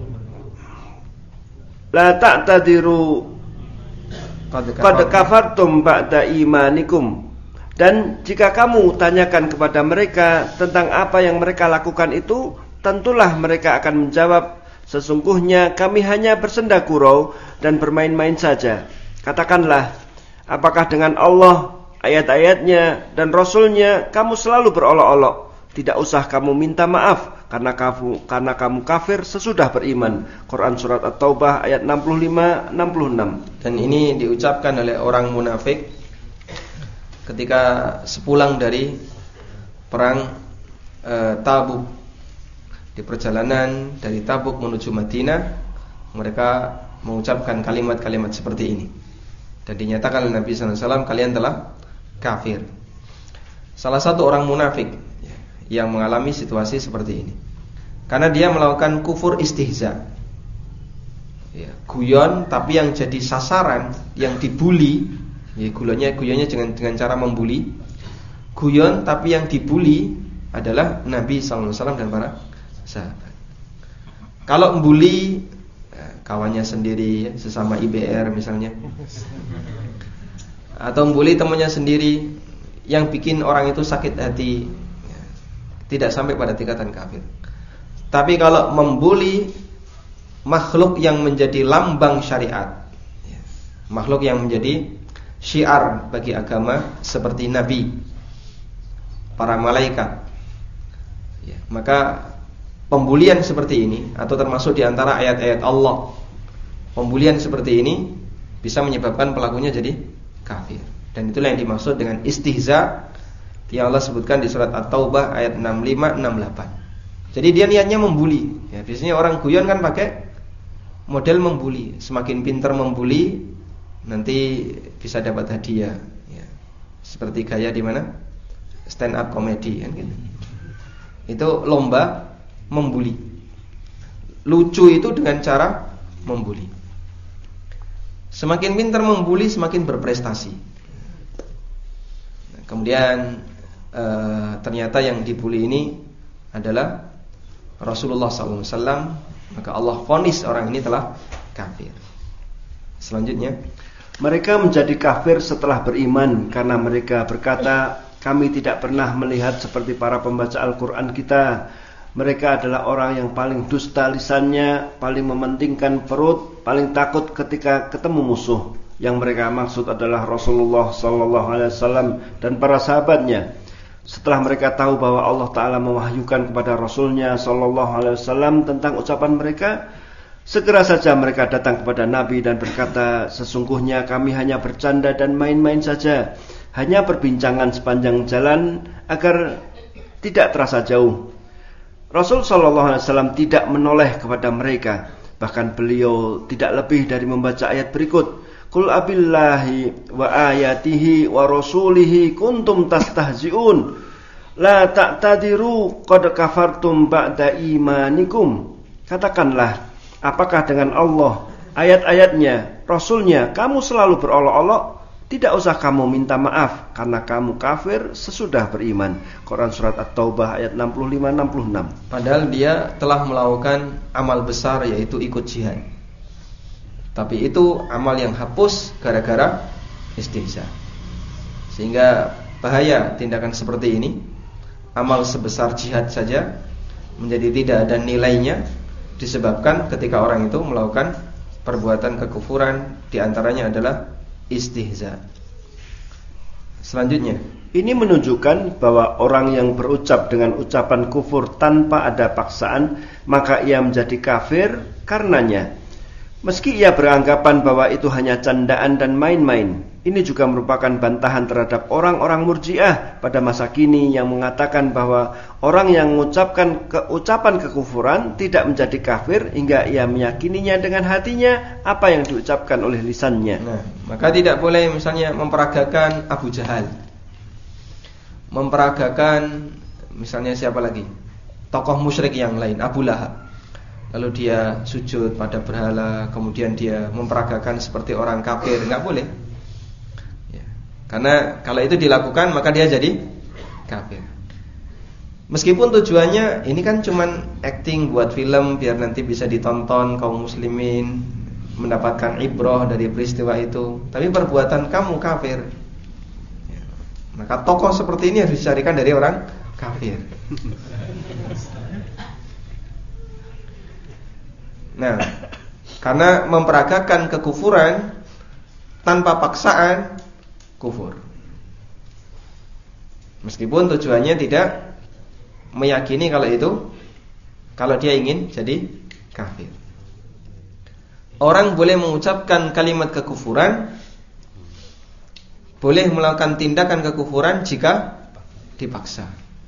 la ta'tadiru qad kafartum ba'da imanikum. Dan jika kamu tanyakan kepada mereka tentang apa yang mereka lakukan itu, tentulah mereka akan menjawab, sesungguhnya kami hanya bersenda gurau dan bermain-main saja. Katakanlah, apakah dengan Allah, ayat-ayatnya, dan Rasulnya kamu selalu berolok-olok? Tidak usah kamu minta maaf karena kamu karena kamu kafir sesudah beriman. Quran surat At-Taubah ayat enam puluh lima enam puluh enam. Dan ini diucapkan oleh orang munafik ketika sepulang dari perang e, Tabuk. Di perjalanan dari Tabuk menuju Madinah, mereka mengucapkan kalimat-kalimat seperti ini. Dan dinyatakan oleh Nabi sallallahu alaihi wasallam, kalian telah kafir. Salah satu orang munafik yang mengalami situasi seperti ini, karena dia melakukan kufur istihza, ya, guyon, tapi yang jadi sasaran, yang dibuli, ya, guyonnya guyonnya dengan dengan cara membuli, guyon, tapi yang dibuli adalah Nabi sallallahu alaihi wasallam dan para sahabat. Kalau membuli ya, kawannya sendiri, ya, sesama I B R misalnya, atau membuli temannya sendiri, yang bikin orang itu sakit hati, ya, tidak sampai pada tingkatan kafir. Tapi kalau membuli makhluk yang menjadi lambang syariat, ya, makhluk yang menjadi syiar bagi agama seperti Nabi, para malaikat, ya, maka pembulian seperti ini, atau termasuk diantara ayat-ayat Allah, pembulian seperti ini bisa menyebabkan pelakunya jadi kafir. Dan itulah yang dimaksud dengan istihza yang Allah sebutkan di surat At-Taubah ayat enam puluh lima enam puluh delapan. Jadi dia niatnya membuli, ya, biasanya orang guyon kan pakai model membuli. Semakin pintar membuli, nanti bisa dapat hadiah, ya. Seperti gaya di mana? Stand up comedy kan gitu. Itu lomba membuli. Lucu itu dengan cara membuli. Semakin pintar membuli, semakin berprestasi. Nah, kemudian e, ternyata yang dibuli ini adalah Rasulullah sallallahu alaihi wasallam. Maka Allah vonis orang ini telah kafir. Selanjutnya, mereka menjadi kafir setelah beriman karena mereka berkata, kami tidak pernah melihat seperti para pembaca Al-Quran kita. Mereka adalah orang yang paling dusta lisannya, paling mementingkan perut, paling takut ketika ketemu musuh. Yang mereka maksud adalah Rasulullah sallallahu alaihi wasallam dan para sahabatnya. Setelah mereka tahu bahwa Allah Ta'ala mewahyukan kepada Rasulnya sallallahu alaihi wasallam tentang ucapan mereka, segera saja mereka datang kepada Nabi dan berkata, sesungguhnya kami hanya bercanda dan main-main saja, hanya perbincangan sepanjang jalan agar tidak terasa jauh. Rasul sallallahu alaihi wasallam tidak menoleh kepada mereka. Bahkan beliau tidak lebih dari membaca ayat berikut, Qul abillahi wa ayatihi wa rasulihi kuntum tastahzi'un la ta'tadiru qad kafartum ba'da imanikum. Katakanlah, apakah dengan Allah, ayat-ayatnya, Rasulnya kamu selalu berolok-olok? Tidak usah kamu minta maaf karena kamu kafir sesudah beriman. Quran surat At-Taubah ayat enam puluh lima enam puluh enam. Padahal dia telah melakukan amal besar, yaitu ikut jihad. Tapi itu amal yang hapus gara-gara istihza. Sehingga bahaya tindakan seperti ini. Amal sebesar jihad saja menjadi tidak ada nilainya disebabkan ketika orang itu melakukan perbuatan kekufuran, diantaranya adalah istihza. Selanjutnya, ini menunjukkan bahwa orang yang berucap dengan ucapan kufur tanpa ada paksaan, maka ia menjadi kafir karenanya. Meski ia beranggapan bahwa itu hanya candaan dan main-main. Ini juga merupakan bantahan terhadap orang-orang Murji'ah pada masa kini yang mengatakan bahwa orang yang mengucapkan keucapan kekufuran tidak menjadi kafir hingga ia meyakininya dengan hatinya apa yang diucapkan oleh lisannya. Nah, maka tidak boleh misalnya memperagakan Abu Jahal, memperagakan misalnya siapa lagi, tokoh musyrik yang lain, Abu Lahab. Lalu dia sujud pada berhala, kemudian dia memperagakan seperti orang kafir, enggak boleh. Ya. Karena kalau itu dilakukan maka dia jadi kafir. Meskipun tujuannya ini kan cuman acting buat film biar nanti bisa ditonton kaum muslimin, mendapatkan ibrah dari peristiwa itu, tapi perbuatan kamu kafir. Ya. Maka tokoh seperti ini harus dicarikan dari orang kafir. Nah, karena memperagakan kekufuran tanpa paksaan kufur. Meskipun tujuannya tidak meyakini kalau itu, kalau dia ingin jadi kafir. Orang boleh mengucapkan kalimat kekufuran, boleh melakukan tindakan kekufuran jika dipaksa.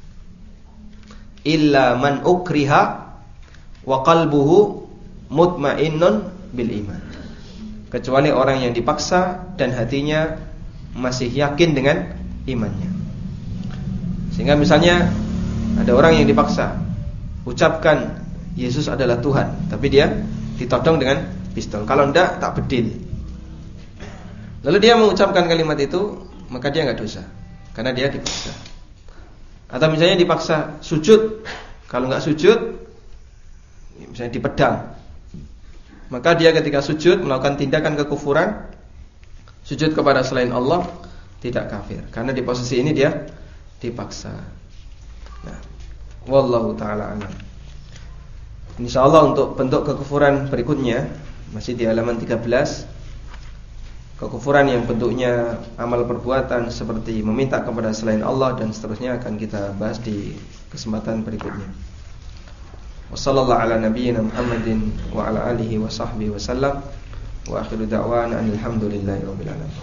Illa man ukriha wa qalbuhu mutmainnun bil iman. Kecuali orang yang dipaksa dan hatinya masih yakin dengan imannya. Sehingga misalnya ada orang yang dipaksa ucapkan Yesus adalah Tuhan, tapi dia ditodong dengan pistol. Kalau enggak tak bedil. Lalu dia mengucapkan kalimat itu, maka dia enggak dosa karena dia dipaksa. Atau misalnya dipaksa sujud, kalau enggak sujud misalnya dipedang, maka dia ketika sujud melakukan tindakan kekufuran, sujud kepada selain Allah, tidak kafir karena di posisi ini dia dipaksa. Nah, wallahu taala alam. Insyaallah untuk bentuk kekufuran berikutnya masih di halaman tiga belas. Kekufuran yang bentuknya amal perbuatan seperti meminta kepada selain Allah dan seterusnya akan kita bahas di kesempatan berikutnya. Wassallallahu ala nabiyyina Muhammadin wa ala alihi wa sahbihi wasallam. Wa akhiru da'wana alhamdulillahi rabbil alamin.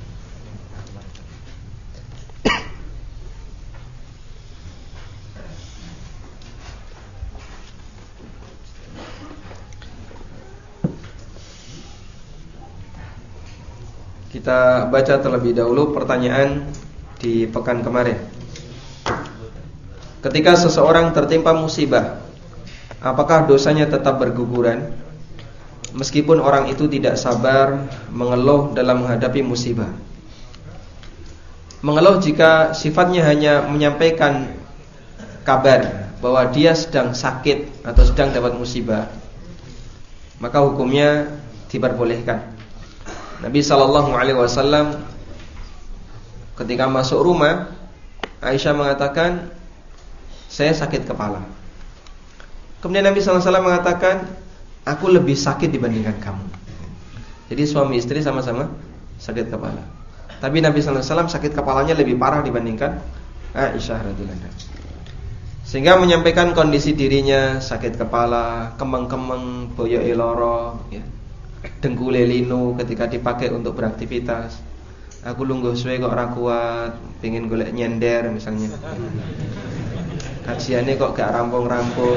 Kita baca terlebih dahulu pertanyaan di pekan kemarin. ketika seseorang tertimpa musibah, apakah dosanya tetap berguguran meskipun orang itu tidak sabar mengeluh dalam menghadapi musibah? Mengeluh jika sifatnya hanya menyampaikan kabar bahwa dia sedang sakit atau sedang dapat musibah, maka hukumnya diperbolehkan. Nabi sallallahu alaihi wasallam ketika masuk rumah, Aisyah mengatakan, saya sakit kepala. Kemudian Nabi sallallahu alaihi wasallam mengatakan, aku lebih sakit dibandingkan kamu. Jadi suami istri sama-sama sakit kepala, tapi Nabi sallallahu alaihi wasallam sakit kepalanya lebih parah dibandingkan Aisyah radhiyallahu anha. Sehingga menyampaikan kondisi dirinya sakit kepala, kemeng-kemeng, boyo eloro, ya, dengkule linu ketika dipakai untuk beraktivitas. Aku lungguh suwe kok ora kuat, pengin golek nyender misalnya. Kajiannya kok gak rampung-rampung.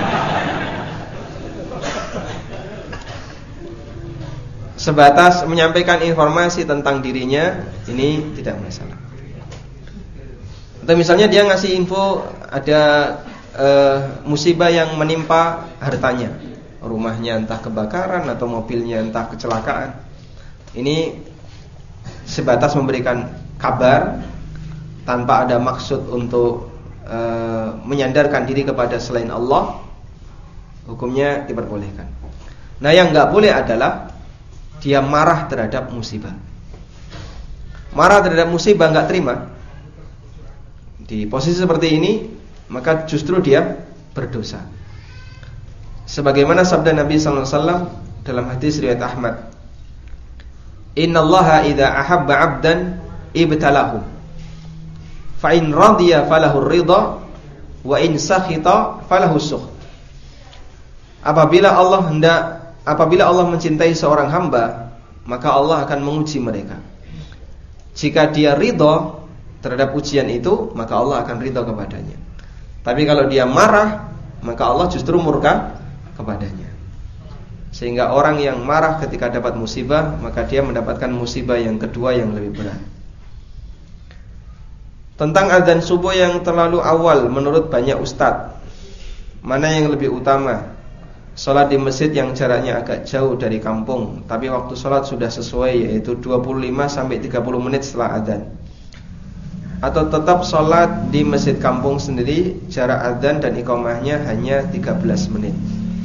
Sebatas menyampaikan informasi tentang dirinya, ini tidak masalah. Atau misalnya dia ngasih info ada uh, musibah yang menimpa hartanya, rumahnya entah kebakaran atau mobilnya entah kecelakaan. Ini sebatas memberikan kabar tanpa ada maksud untuk uh, menyandarkan diri kepada selain Allah, hukumnya diperbolehkan. Nah, yang nggak boleh adalah dia marah terhadap musibah. Marah terhadap musibah, nggak terima. Di posisi seperti ini, maka justru dia berdosa. Sebagaimana sabda Nabi sallallahu alaihi wasallam dalam hadis riwayat Ahmad, Innallaha idza ahabba 'abdan ibtalahu, fa in radiya falahu ridha, wa in sakhita falahu sukh. Apabila Allah hendak apabila Allah mencintai seorang hamba, maka Allah akan menguji mereka. Jika dia ridha terhadap ujian itu, maka Allah akan ridha kepadanya. Tapi kalau dia marah, maka Allah justru murka kepadanya. Sehingga orang yang marah ketika dapat musibah, maka dia mendapatkan musibah yang kedua yang lebih berat. Tentang adzan subuh yang terlalu awal, menurut banyak ustadz, mana yang lebih utama? Salat di masjid yang jaraknya agak jauh dari kampung, tapi waktu salat sudah sesuai, yaitu dua puluh lima sampai tiga puluh menit setelah adzan, atau tetap sholat di masjid kampung sendiri, jarak adzan dan iqamahnya hanya tiga belas menit.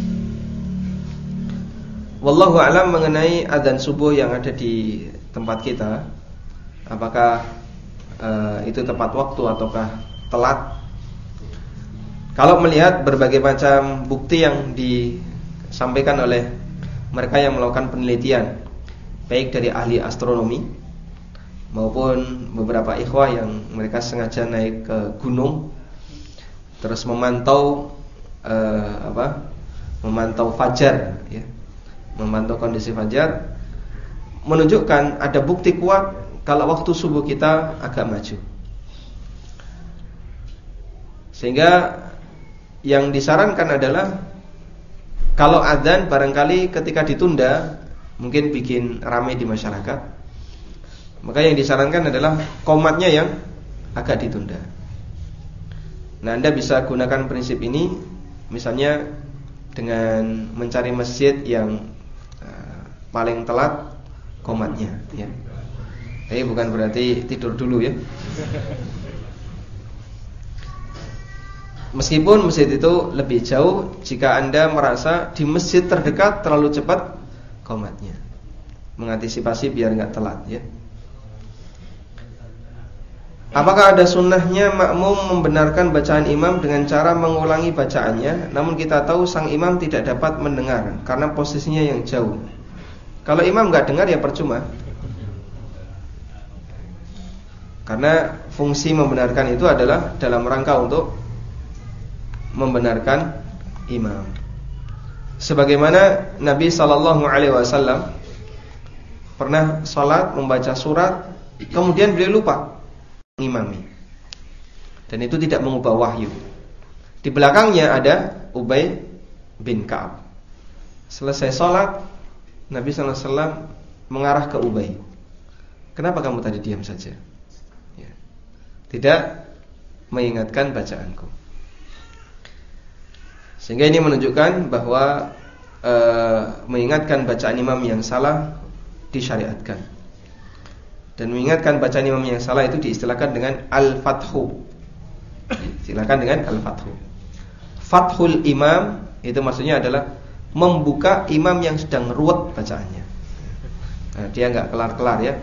Wallahu a'lam mengenai adzan subuh yang ada di tempat kita, apakah uh, itu tepat waktu ataukah telat. Kalau melihat berbagai macam bukti yang disampaikan oleh mereka yang melakukan penelitian, baik dari ahli astronomi maupun beberapa ikhwah yang mereka sengaja naik ke gunung terus memantau eh, apa? memantau fajar, ya, memantau kondisi fajar, menunjukkan ada bukti kuat kalau waktu subuh kita agak maju. Sehingga yang disarankan adalah kalau adzan barangkali ketika ditunda mungkin bikin ramai di masyarakat, maka yang disarankan adalah qomatnya yang agak ditunda. Nah, Anda bisa gunakan prinsip ini misalnya dengan mencari masjid yang uh, paling telat qomatnya, ya. Tapi bukan berarti tidur dulu, ya. Meskipun masjid itu lebih jauh, jika Anda merasa di masjid terdekat terlalu cepat qomatnya, mengantisipasi biar nggak telat, ya. Apakah ada sunnahnya makmum membenarkan bacaan imam dengan cara mengulangi bacaannya, namun kita tahu sang imam tidak dapat mendengar karena posisinya yang jauh? Kalau imam nggak dengar ya percuma, karena fungsi membenarkan itu adalah dalam rangka untuk membenarkan imam. Sebagaimana Nabi sallallahu alaihi wasallam pernah sholat membaca surat, kemudian beliau lupa mengimami, dan itu tidak mengubah wahyu. Di belakangnya ada Ubay bin Ka'ab. Selesai sholat, Nabi sallallahu alaihi wasallam mengarah ke Ubay. Kenapa kamu tadi diam saja? Ya. Tidak mengingatkan bacaanku. Sehingga ini menunjukkan bahwa e, mengingatkan bacaan imam yang salah disyariatkan. Dan mengingatkan bacaan imam yang salah itu diistilahkan dengan al-fathu. Silakan dengan al-fathu. Fathul imam itu maksudnya adalah membuka imam yang sedang ruwet bacaannya. Nah, dia enggak kelar-kelar ya.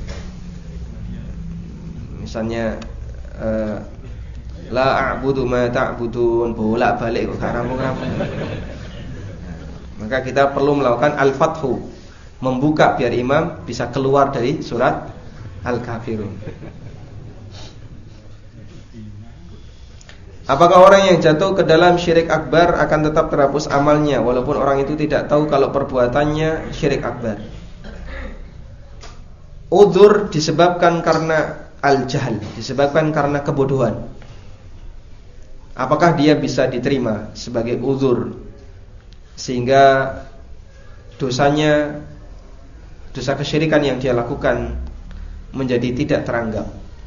Misalnya uh, la a'budu ma ta'budun, bolak-balik kok rampung-rampung. Maka kita perlu melakukan al-fathu, membuka biar imam bisa keluar dari surat Al-Kafirun. Apakah orang yang jatuh ke dalam syirik akbar akan tetap terhapus amalnya walaupun orang itu tidak tahu kalau perbuatannya syirik akbar? Udzur disebabkan karena al-jahl, disebabkan karena kebodohan. Apakah dia bisa diterima sebagai udzur sehingga dosanya, dosa kesyirikan yang dia lakukan menjadi tidak teranggap?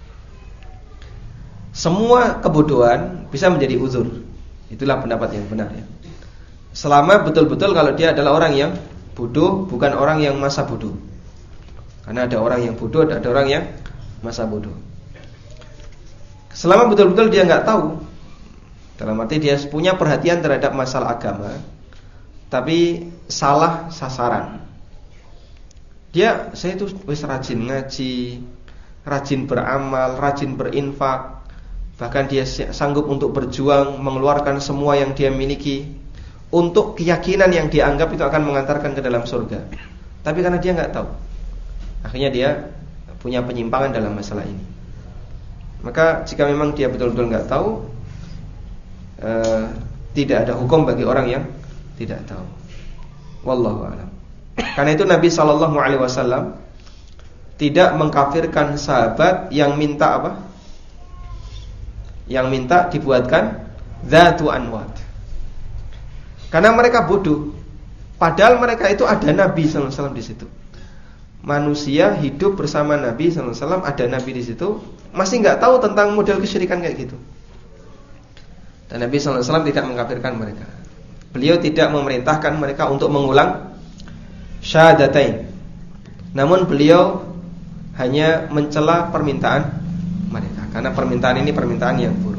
Semua kebodohan bisa menjadi udzur. Itulah pendapat yang benar ya. Selama betul-betul kalau dia adalah orang yang bodoh, bukan orang yang masa bodoh. Karena ada orang yang bodoh, ada orang yang masa bodoh. Selama betul-betul dia nggak tahu, dalam arti dia punya perhatian terhadap masalah agama, tapi salah sasaran. Dia, saya itu wis rajin ngaji, rajin beramal, rajin berinfak, bahkan dia sanggup untuk berjuang mengeluarkan semua yang dia miliki untuk keyakinan yang dia anggap itu akan mengantarkan ke dalam surga. Tapi karena dia nggak tahu, akhirnya dia punya penyimpangan dalam masalah ini. Maka jika memang dia betul-betul nggak tahu, eh, tidak ada hukum bagi orang yang tidak tahu. Wallahu a'lam. Karena itu Nabi shallallahu alaihi wasallam tidak mengkafirkan sahabat yang minta apa? Yang minta dibuatkan dzatu anwat. Karena mereka bodoh. Padahal mereka itu ada Nabi shallallahu alaihi wasallam di situ. Manusia hidup bersama Nabi shallallahu alaihi wasallam, ada Nabi di situ, masih nggak tahu tentang model kesyirikan kayak gitu. Dan Nabi shallallahu alaihi wasallam tidak mengkafirkan mereka. Beliau tidak memerintahkan mereka untuk mengulang syahadatain. Namun beliau hanya mencela permintaan mereka, karena permintaan ini permintaan yang buruk.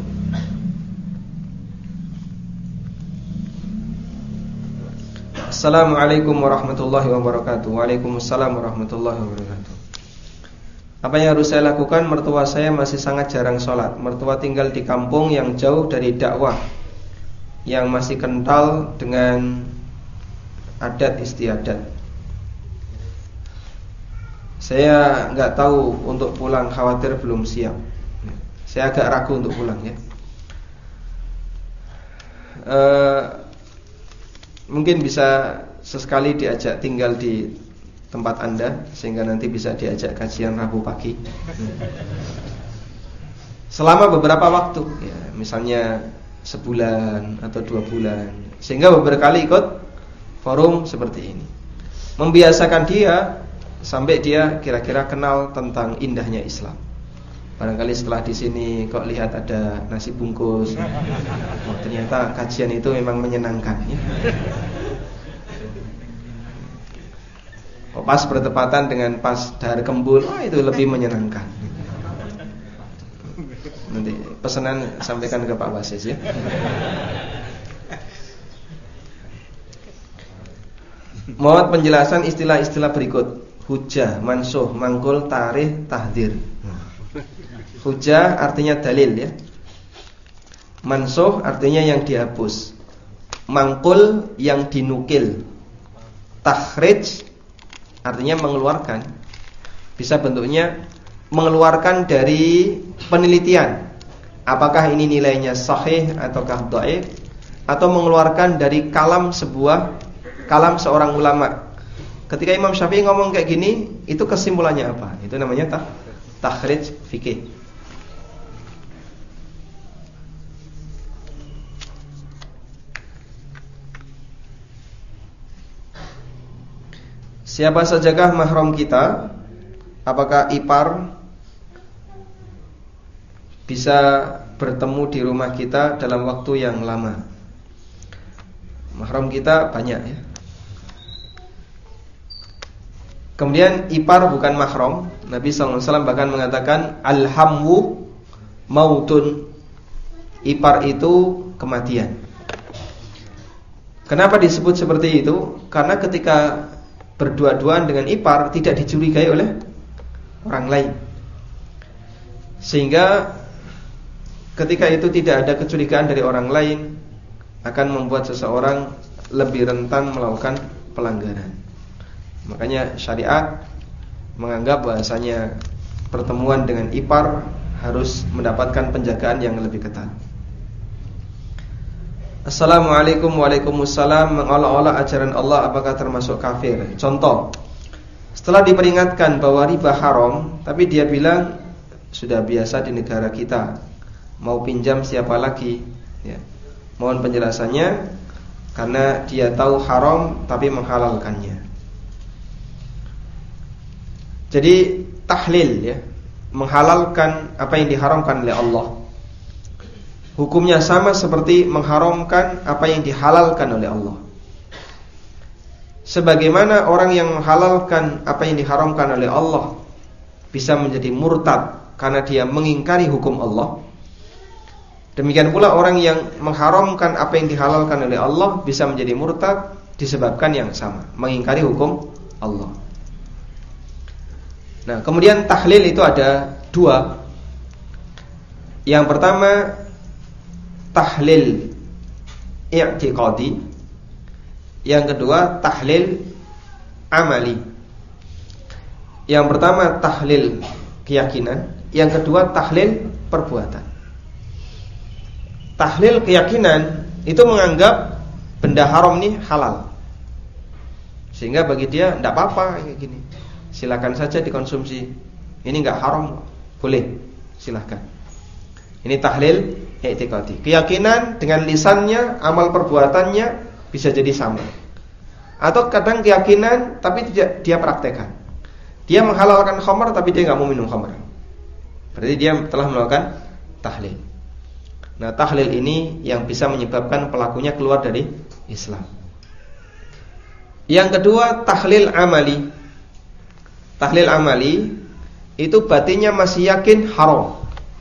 Assalamualaikum warahmatullahi wabarakatuh. Waalaikumsalam warahmatullahi wabarakatuh. Apa yang harus saya lakukan? Mertua saya masih sangat jarang sholat. Mertua tinggal di kampung yang jauh dari dakwah, yang masih kental dengan adat istiadat. Saya nggak tahu untuk pulang, khawatir belum siap. Saya agak ragu untuk pulang ya. Uh, Mungkin bisa sesekali diajak tinggal di tempat Anda, sehingga nanti bisa diajak kajian Rabu pagi selama beberapa waktu ya, misalnya sebulan atau dua bulan, sehingga beberapa kali ikut forum seperti ini. Membiasakan dia sampai dia kira-kira kenal tentang indahnya Islam. Barangkali setelah di sini kok lihat ada nasi bungkus, oh, ternyata kajian itu memang menyenangkan ya. Oh, pas bertepatan dengan pas dahar kembul, oh, itu lebih menyenangkan. Nanti pesanan sampaikan ke Pak Wasis ya. Mohon penjelasan istilah-istilah berikut: hujah, mansuh, mangkul, tarikh, tahdzir. Hujah artinya dalil ya. Mansuh artinya yang dihapus. Mangkul yang dinukil. Takhrij artinya mengeluarkan. Bisa bentuknya mengeluarkan dari penelitian, apakah ini nilainya sahih ataukah dhaif, atau mengeluarkan dari kalam sebuah kalam seorang ulama. Ketika Imam Syafi'i ngomong kayak gini, itu kesimpulannya apa? Itu namanya tak takhrij fikih. Siapa sajakah mahram kita? Apakah ipar bisa bertemu di rumah kita dalam waktu yang lama? Mahram kita banyak ya. Kemudian ipar bukan mahram. Nabi sallallahu alaihi wasallam bahkan mengatakan alhamwu mautun. Ipar itu kematian. Kenapa disebut seperti itu? Karena ketika berdua-duaan dengan ipar tidak dicurigai oleh orang lain. Sehingga ketika itu tidak ada kecurigaan dari orang lain, akan membuat seseorang lebih rentan melakukan pelanggaran. Makanya syariat menganggap bahasanya pertemuan dengan ipar harus mendapatkan penjagaan yang lebih ketat. Assalamualaikum waalaikumsalam. Mengolah-olah ajaran Allah apakah termasuk kafir? Contoh, setelah diperingatkan bahwa riba haram, tapi dia bilang sudah biasa di negara kita, mau pinjam siapa lagi ya. Mohon penjelasannya, karena dia tahu haram tapi menghalalkannya. Jadi tahlil ya, menghalalkan apa yang diharamkan oleh Allah, hukumnya sama seperti mengharamkan apa yang dihalalkan oleh Allah. Sebagaimana orang yang menghalalkan apa yang diharamkan oleh Allah bisa menjadi murtad karena dia mengingkari hukum Allah, demikian pula orang yang mengharamkan apa yang dihalalkan oleh Allah bisa menjadi murtad disebabkan yang sama, mengingkari hukum Allah. Nah, kemudian tahlil itu ada dua. Yang pertama tahlil i'tiqadi, yang kedua tahlil amali. Yang pertama tahlil keyakinan, yang kedua tahlil perbuatan. Tahlil keyakinan itu menganggap benda haram ini halal, sehingga bagi dia tidak apa-apa kayak gini, silakan saja dikonsumsi, ini enggak haram, boleh, silakan. Ini tahlil i'tiqadi. Keyakinan dengan lisannya, amal perbuatannya bisa jadi sama. Atau kadang keyakinan tapi tidak dia praktekkan. Dia menghalalkan khamr tapi dia enggak mau minum khamr. Berarti dia telah melakukan tahlil. Nah, tahlil ini yang bisa menyebabkan pelakunya keluar dari Islam. Yang kedua tahlil amali. Tahlil amali itu batinnya masih yakin haram,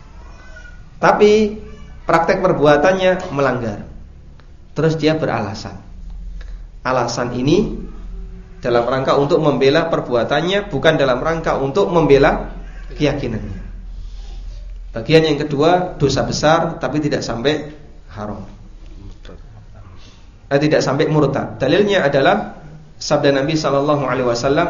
tapi praktek perbuatannya melanggar. Terus dia beralasan. Alasan ini dalam rangka untuk membela perbuatannya, bukan dalam rangka untuk membela keyakinannya. Bagian yang kedua dosa besar tapi tidak sampai haram, eh, tidak sampai murtad. Dalilnya adalah sabda Nabi sallallahu alaihi wasallam,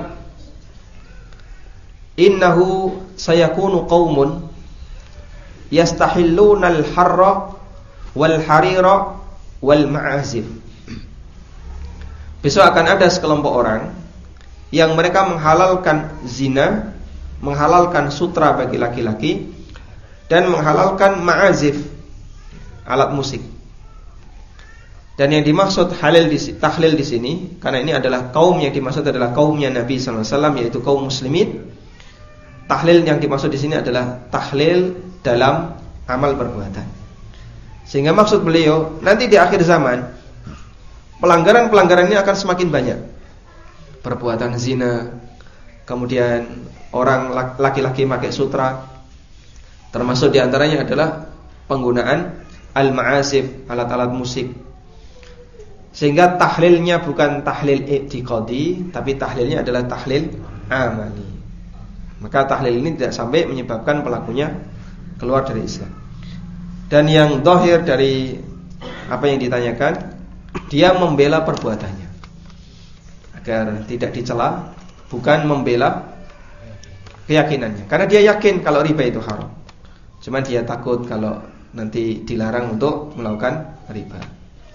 innahu sayakunu qaumun yastahilluna al-harra wal harira wal ma'azif. Besok akan ada sekelompok orang yang mereka menghalalkan zina, menghalalkan sutra bagi laki-laki, dan menghalalkan ma'azif, alat musik. Dan yang dimaksud halal di, tahlil di sini, karena ini adalah kaum yang dimaksud adalah kaumnya Nabi sallallahu alaihi wasallam, yaitu kaum muslimin. Tahlil yang dimaksud di sini adalah tahlil dalam amal perbuatan. Sehingga maksud beliau nanti di akhir zaman pelanggaran-pelanggaran ini akan semakin banyak. Perbuatan zina, kemudian orang laki-laki pakai sutra, termasuk diantaranya adalah penggunaan al-ma'azif, alat-alat musik. Sehingga tahlilnya bukan tahlil i'tiqadi, tapi tahlilnya adalah tahlil amali. Maka tahlil ini tidak sampai menyebabkan pelakunya keluar dari Islam. Dan yang zahir dari apa yang ditanyakan, dia membela perbuatannya agar tidak dicela, bukan membela keyakinannya. Karena dia yakin kalau riba itu haram, cuma dia takut kalau nanti dilarang untuk melakukan riba.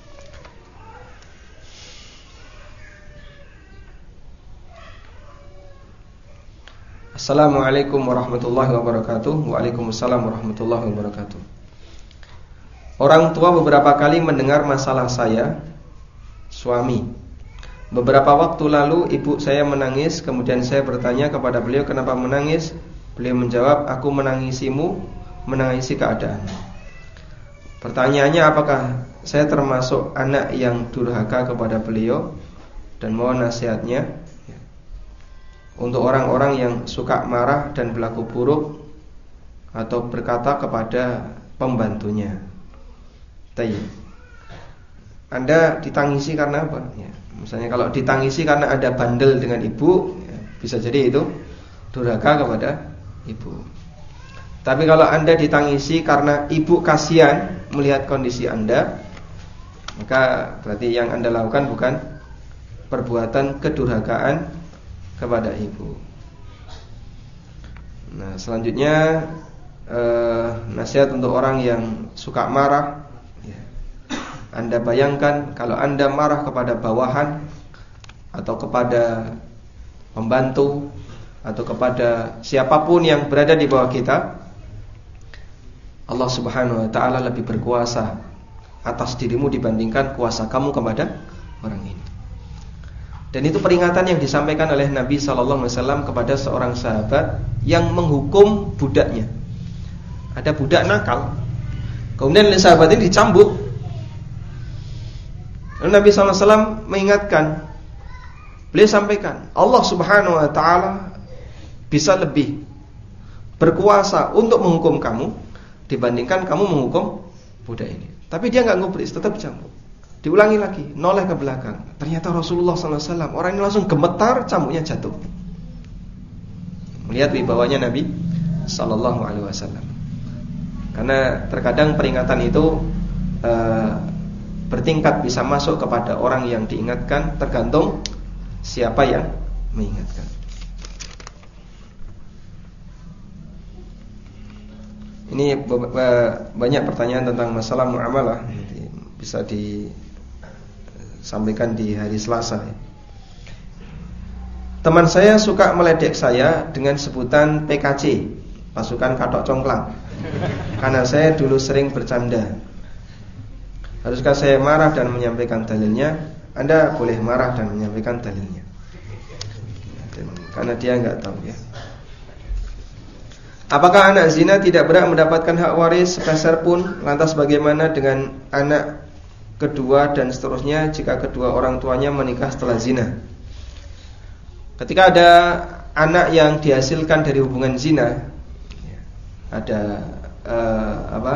Assalamualaikum warahmatullahi wabarakatuh. Waalaikumsalam warahmatullahi wabarakatuh. Orang tua beberapa kali mendengar masalah saya, suami. Beberapa waktu lalu ibu saya menangis, kemudian saya bertanya kepada beliau kenapa menangis. Beliau menjawab, aku menangisimu, menangisi keadaan. Pertanyaannya, apakah saya termasuk anak yang durhaka kepada beliau dan mohon nasihatnya untuk orang-orang yang suka marah dan berlaku buruk atau berkata kepada pembantunya. Tayyib. Anda ditangisi karena apa? Ya, misalnya kalau ditangisi karena ada bandel dengan ibu, ya, bisa jadi itu durhaka kepada ibu. Tapi kalau Anda ditangisi karena ibu kasihan melihat kondisi Anda, maka berarti yang Anda lakukan bukan perbuatan kedurhakaan kepada ibu. Nah, selanjutnya eh, nasihat untuk orang yang suka marah. Ya. Anda bayangkan kalau Anda marah kepada bawahan atau kepada pembantu atau kepada siapapun yang berada di bawah kita, Allah Subhanahu wa taala lebih berkuasa atas dirimu dibandingkan kuasa kamu kepada orang ini. Dan itu peringatan yang disampaikan oleh Nabi sallallahu alaihi wasallam kepada seorang sahabat yang menghukum budaknya. Ada budak nakal, kemudian sahabat ini dicambuk. Lalu Nabi sallallahu alaihi wasallam mengingatkan, beliau sampaikan, Allah Subhanahu wa taala bisa lebih berkuasa untuk menghukum kamu dibandingkan kamu menghukum budak ini. Tapi dia enggak ngubris, tetap dicambuk. Diulangi lagi, noleh ke belakang. Ternyata Rasulullah sallallahu alaihi wasallam, orang ini langsung gemetar, cambuknya jatuh. Melihat wibawanya Nabi sallallahu alaihi wasallam. Karena terkadang peringatan itu uh, bertingkat, bisa masuk kepada orang yang diingatkan, tergantung siapa yang mengingatkan. Ini banyak pertanyaan tentang masalah muamalah, bisa disampaikan di hari Selasa. Teman saya suka meledek saya dengan sebutan P K C, pasukan katok congklang, karena saya dulu sering bercanda. Haruskah saya marah dan menyampaikan dalilnya? Anda boleh marah dan menyampaikan dalilnya, karena dia enggak tahu ya. Apakah anak zina tidak berhak mendapatkan hak waris sepeser pun? Lantas bagaimana dengan anak kedua dan seterusnya jika kedua orang tuanya menikah setelah zina? Ketika ada anak yang dihasilkan dari hubungan zina, ada uh, apa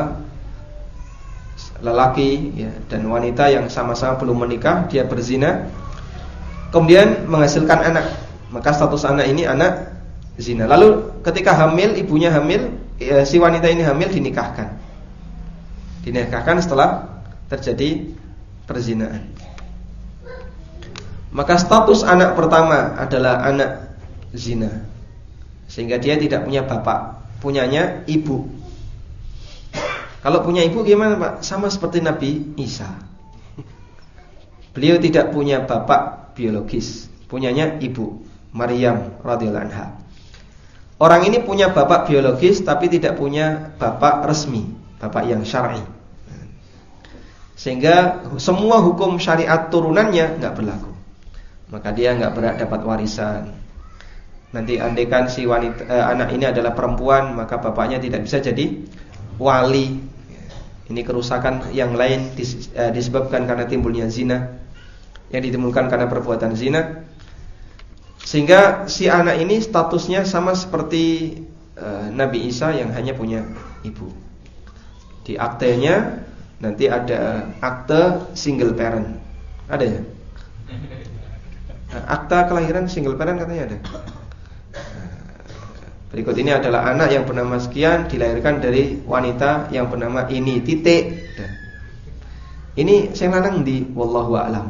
lelaki ya, dan wanita yang sama-sama belum menikah, dia berzina, kemudian menghasilkan anak, maka status anak ini anak zina. Lalu ketika hamil, ibunya hamil, ya, si wanita ini hamil dinikahkan. Dinikahkan setelah terjadi perzinaan. Maka status anak pertama adalah anak zina, sehingga dia tidak punya bapak, punyanya ibu. Kalau punya ibu gimana Pak? Sama seperti Nabi Isa. Beliau tidak punya bapak biologis, punyanya ibu, Maryam radhiyallahu anha. Orang ini punya bapak biologis tapi tidak punya bapak resmi, bapak yang syar'i. Sehingga semua hukum syariat turunannya enggak berlaku. Maka dia enggak berhak dapat warisan. Nanti andaikan si wanita eh, anak ini adalah perempuan, maka bapaknya tidak bisa jadi wali. Ini kerusakan yang lain dis, eh, disebabkan karena timbulnya zina, yang ditimbulkan karena perbuatan zina. Sehingga si anak ini statusnya sama seperti uh, Nabi Isa yang hanya punya ibu. Di aktenya nanti ada akte single parent. Ada ya? Nah, akta kelahiran single parent katanya ada. Berikut ini adalah anak yang bernama sekian, dilahirkan dari wanita yang bernama ini, titik. Ini saya lanang di wallahu a'lam.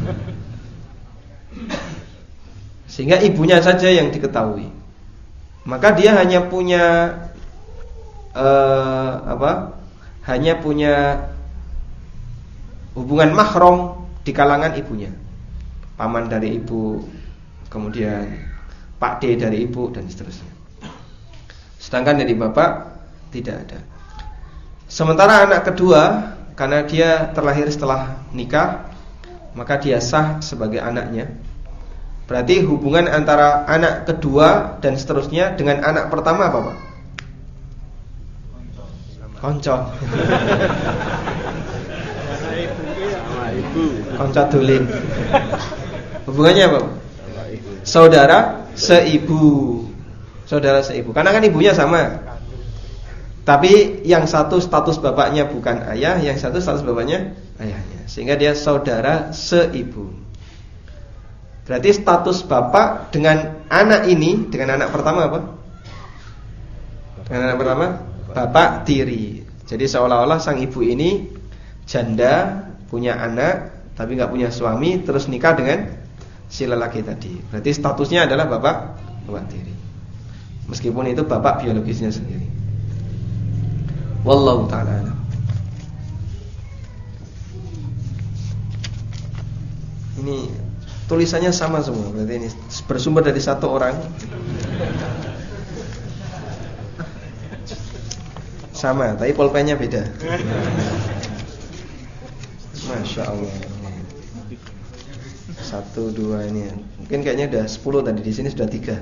Sehingga ibunya saja yang diketahui. Maka dia hanya punya uh, apa? Hanya punya hubungan mahram di kalangan ibunya. Paman dari ibu, kemudian Pak D dari ibu dan seterusnya. Sedangkan dari bapak tidak ada. Sementara anak kedua, karena dia terlahir setelah nikah, maka dia sah sebagai anaknya. Berarti hubungan antara anak kedua dan seterusnya dengan anak pertama apa Pak? Konco. Konco dolin. Hubungannya apa? Saudara seibu. Saudara seibu. Karena kan ibunya sama. Tapi yang satu status bapaknya bukan ayah, yang satu status bapaknya ayahnya. Sehingga dia saudara seibu. Berarti status bapak dengan anak ini, dengan anak pertama apa? Dengan anak pertama bapak tiri. Jadi seolah-olah sang ibu ini janda, punya anak tapi nggak punya suami, terus nikah dengan si lelaki tadi. Berarti statusnya adalah bapak bapak tiri. Meskipun itu bapak biologisnya sendiri. Wallahu ta'ala alam. Ini tulisannya sama semua, berarti ini bersumber dari satu orang. Sama, tapi pulpennya beda. Masya Allah. Satu, dua ini. Mungkin kayaknya udah sepuluh tadi, di sini sudah tiga.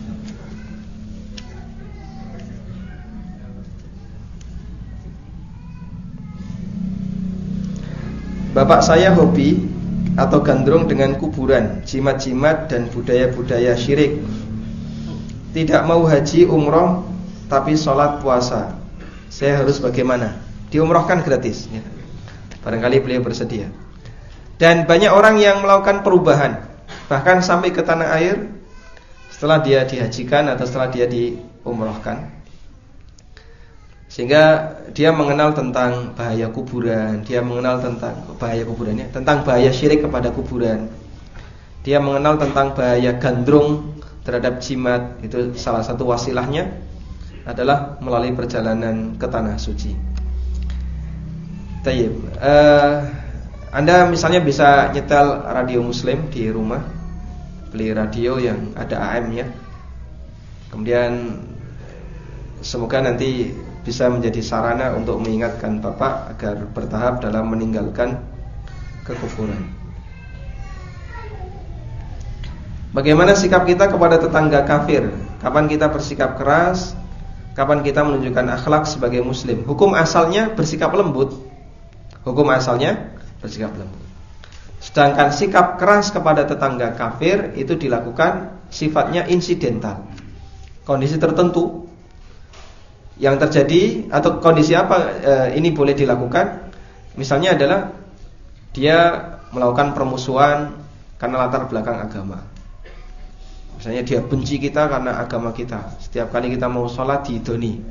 Bapak saya hobi atau gandrung dengan kuburan, jimat-jimat dan budaya-budaya syirik. Tidak mau haji umroh tapi sholat puasa. Saya harus bagaimana? Diumrohkan gratis ya. Barangkali beliau bersedia. Dan banyak orang yang melakukan perubahan, bahkan sampai ke tanah air setelah dia dihajikan atau setelah dia diumrohkan, sehingga dia mengenal tentang bahaya kuburan, dia mengenal tentang bahaya kuburannya, tentang bahaya syirik kepada kuburan. Dia mengenal tentang bahaya gandrung terhadap jimat. Itu salah satu wasilahnya adalah melalui perjalanan ke tanah suci. Tayyib. Uh, Anda misalnya bisa nyetel radio Muslim di rumah, beli radio yang ada A M-nya. Kemudian semoga nanti bisa menjadi sarana untuk mengingatkan Bapak agar bertahap dalam meninggalkan kekufuran. Bagaimana sikap kita kepada tetangga kafir? Kapan kita bersikap keras? Kapan kita menunjukkan akhlak sebagai muslim? Hukum asalnya bersikap lembut. Hukum asalnya bersikap lembut. Sedangkan sikap keras kepada tetangga kafir itu dilakukan sifatnya insidental. Kondisi tertentu yang terjadi atau kondisi apa e, ini boleh dilakukan? Misalnya adalah dia melakukan permusuhan karena latar belakang agama. Misalnya dia benci kita karena agama kita. Setiap kali kita mau sholat didoni.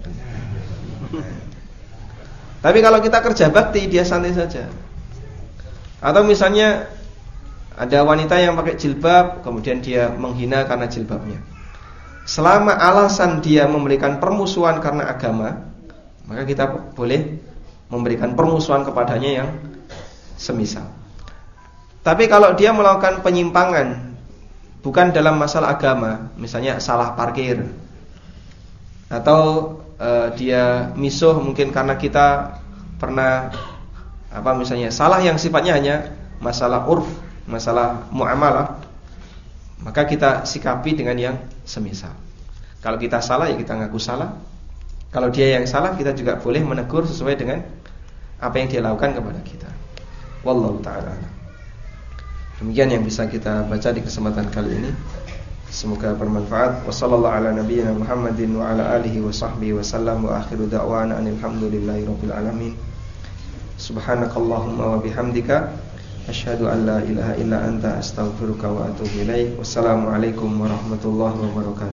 Tapi kalau kita kerja bakti, dia santai saja. Atau misalnya ada wanita yang pakai jilbab, kemudian dia menghina karena jilbabnya. Selama alasan dia memberikan permusuhan karena agama, maka kita boleh memberikan permusuhan kepadanya yang semisal. Tapi kalau dia melakukan penyimpangan bukan dalam masalah agama, misalnya salah parkir, atau uh, dia misuh mungkin karena kita pernah apa misalnya salah yang sifatnya hanya masalah urf, masalah muamalah, maka kita sikapi dengan yang semisal. Kalau kita salah ya kita ngaku salah. Kalau dia yang salah, kita juga boleh menegur sesuai dengan apa yang dia lakukan kepada kita. Wallahu ta'ala. Demikian yang bisa kita baca di kesempatan kali ini. Semoga bermanfaat. Wassallallahu ala nabiyyina Muhammadin wa ala alihi wa sahbihi wa sallam. Wa akhiru da'wana anil hamdulillahi rabbil alamin. Subhanakallahumma wa bihamdika asyhadu an la ilaha illa anta astaghfiruka wa atubu ilaik. Wassalamualaikum warahmatullahi wabarakatuh.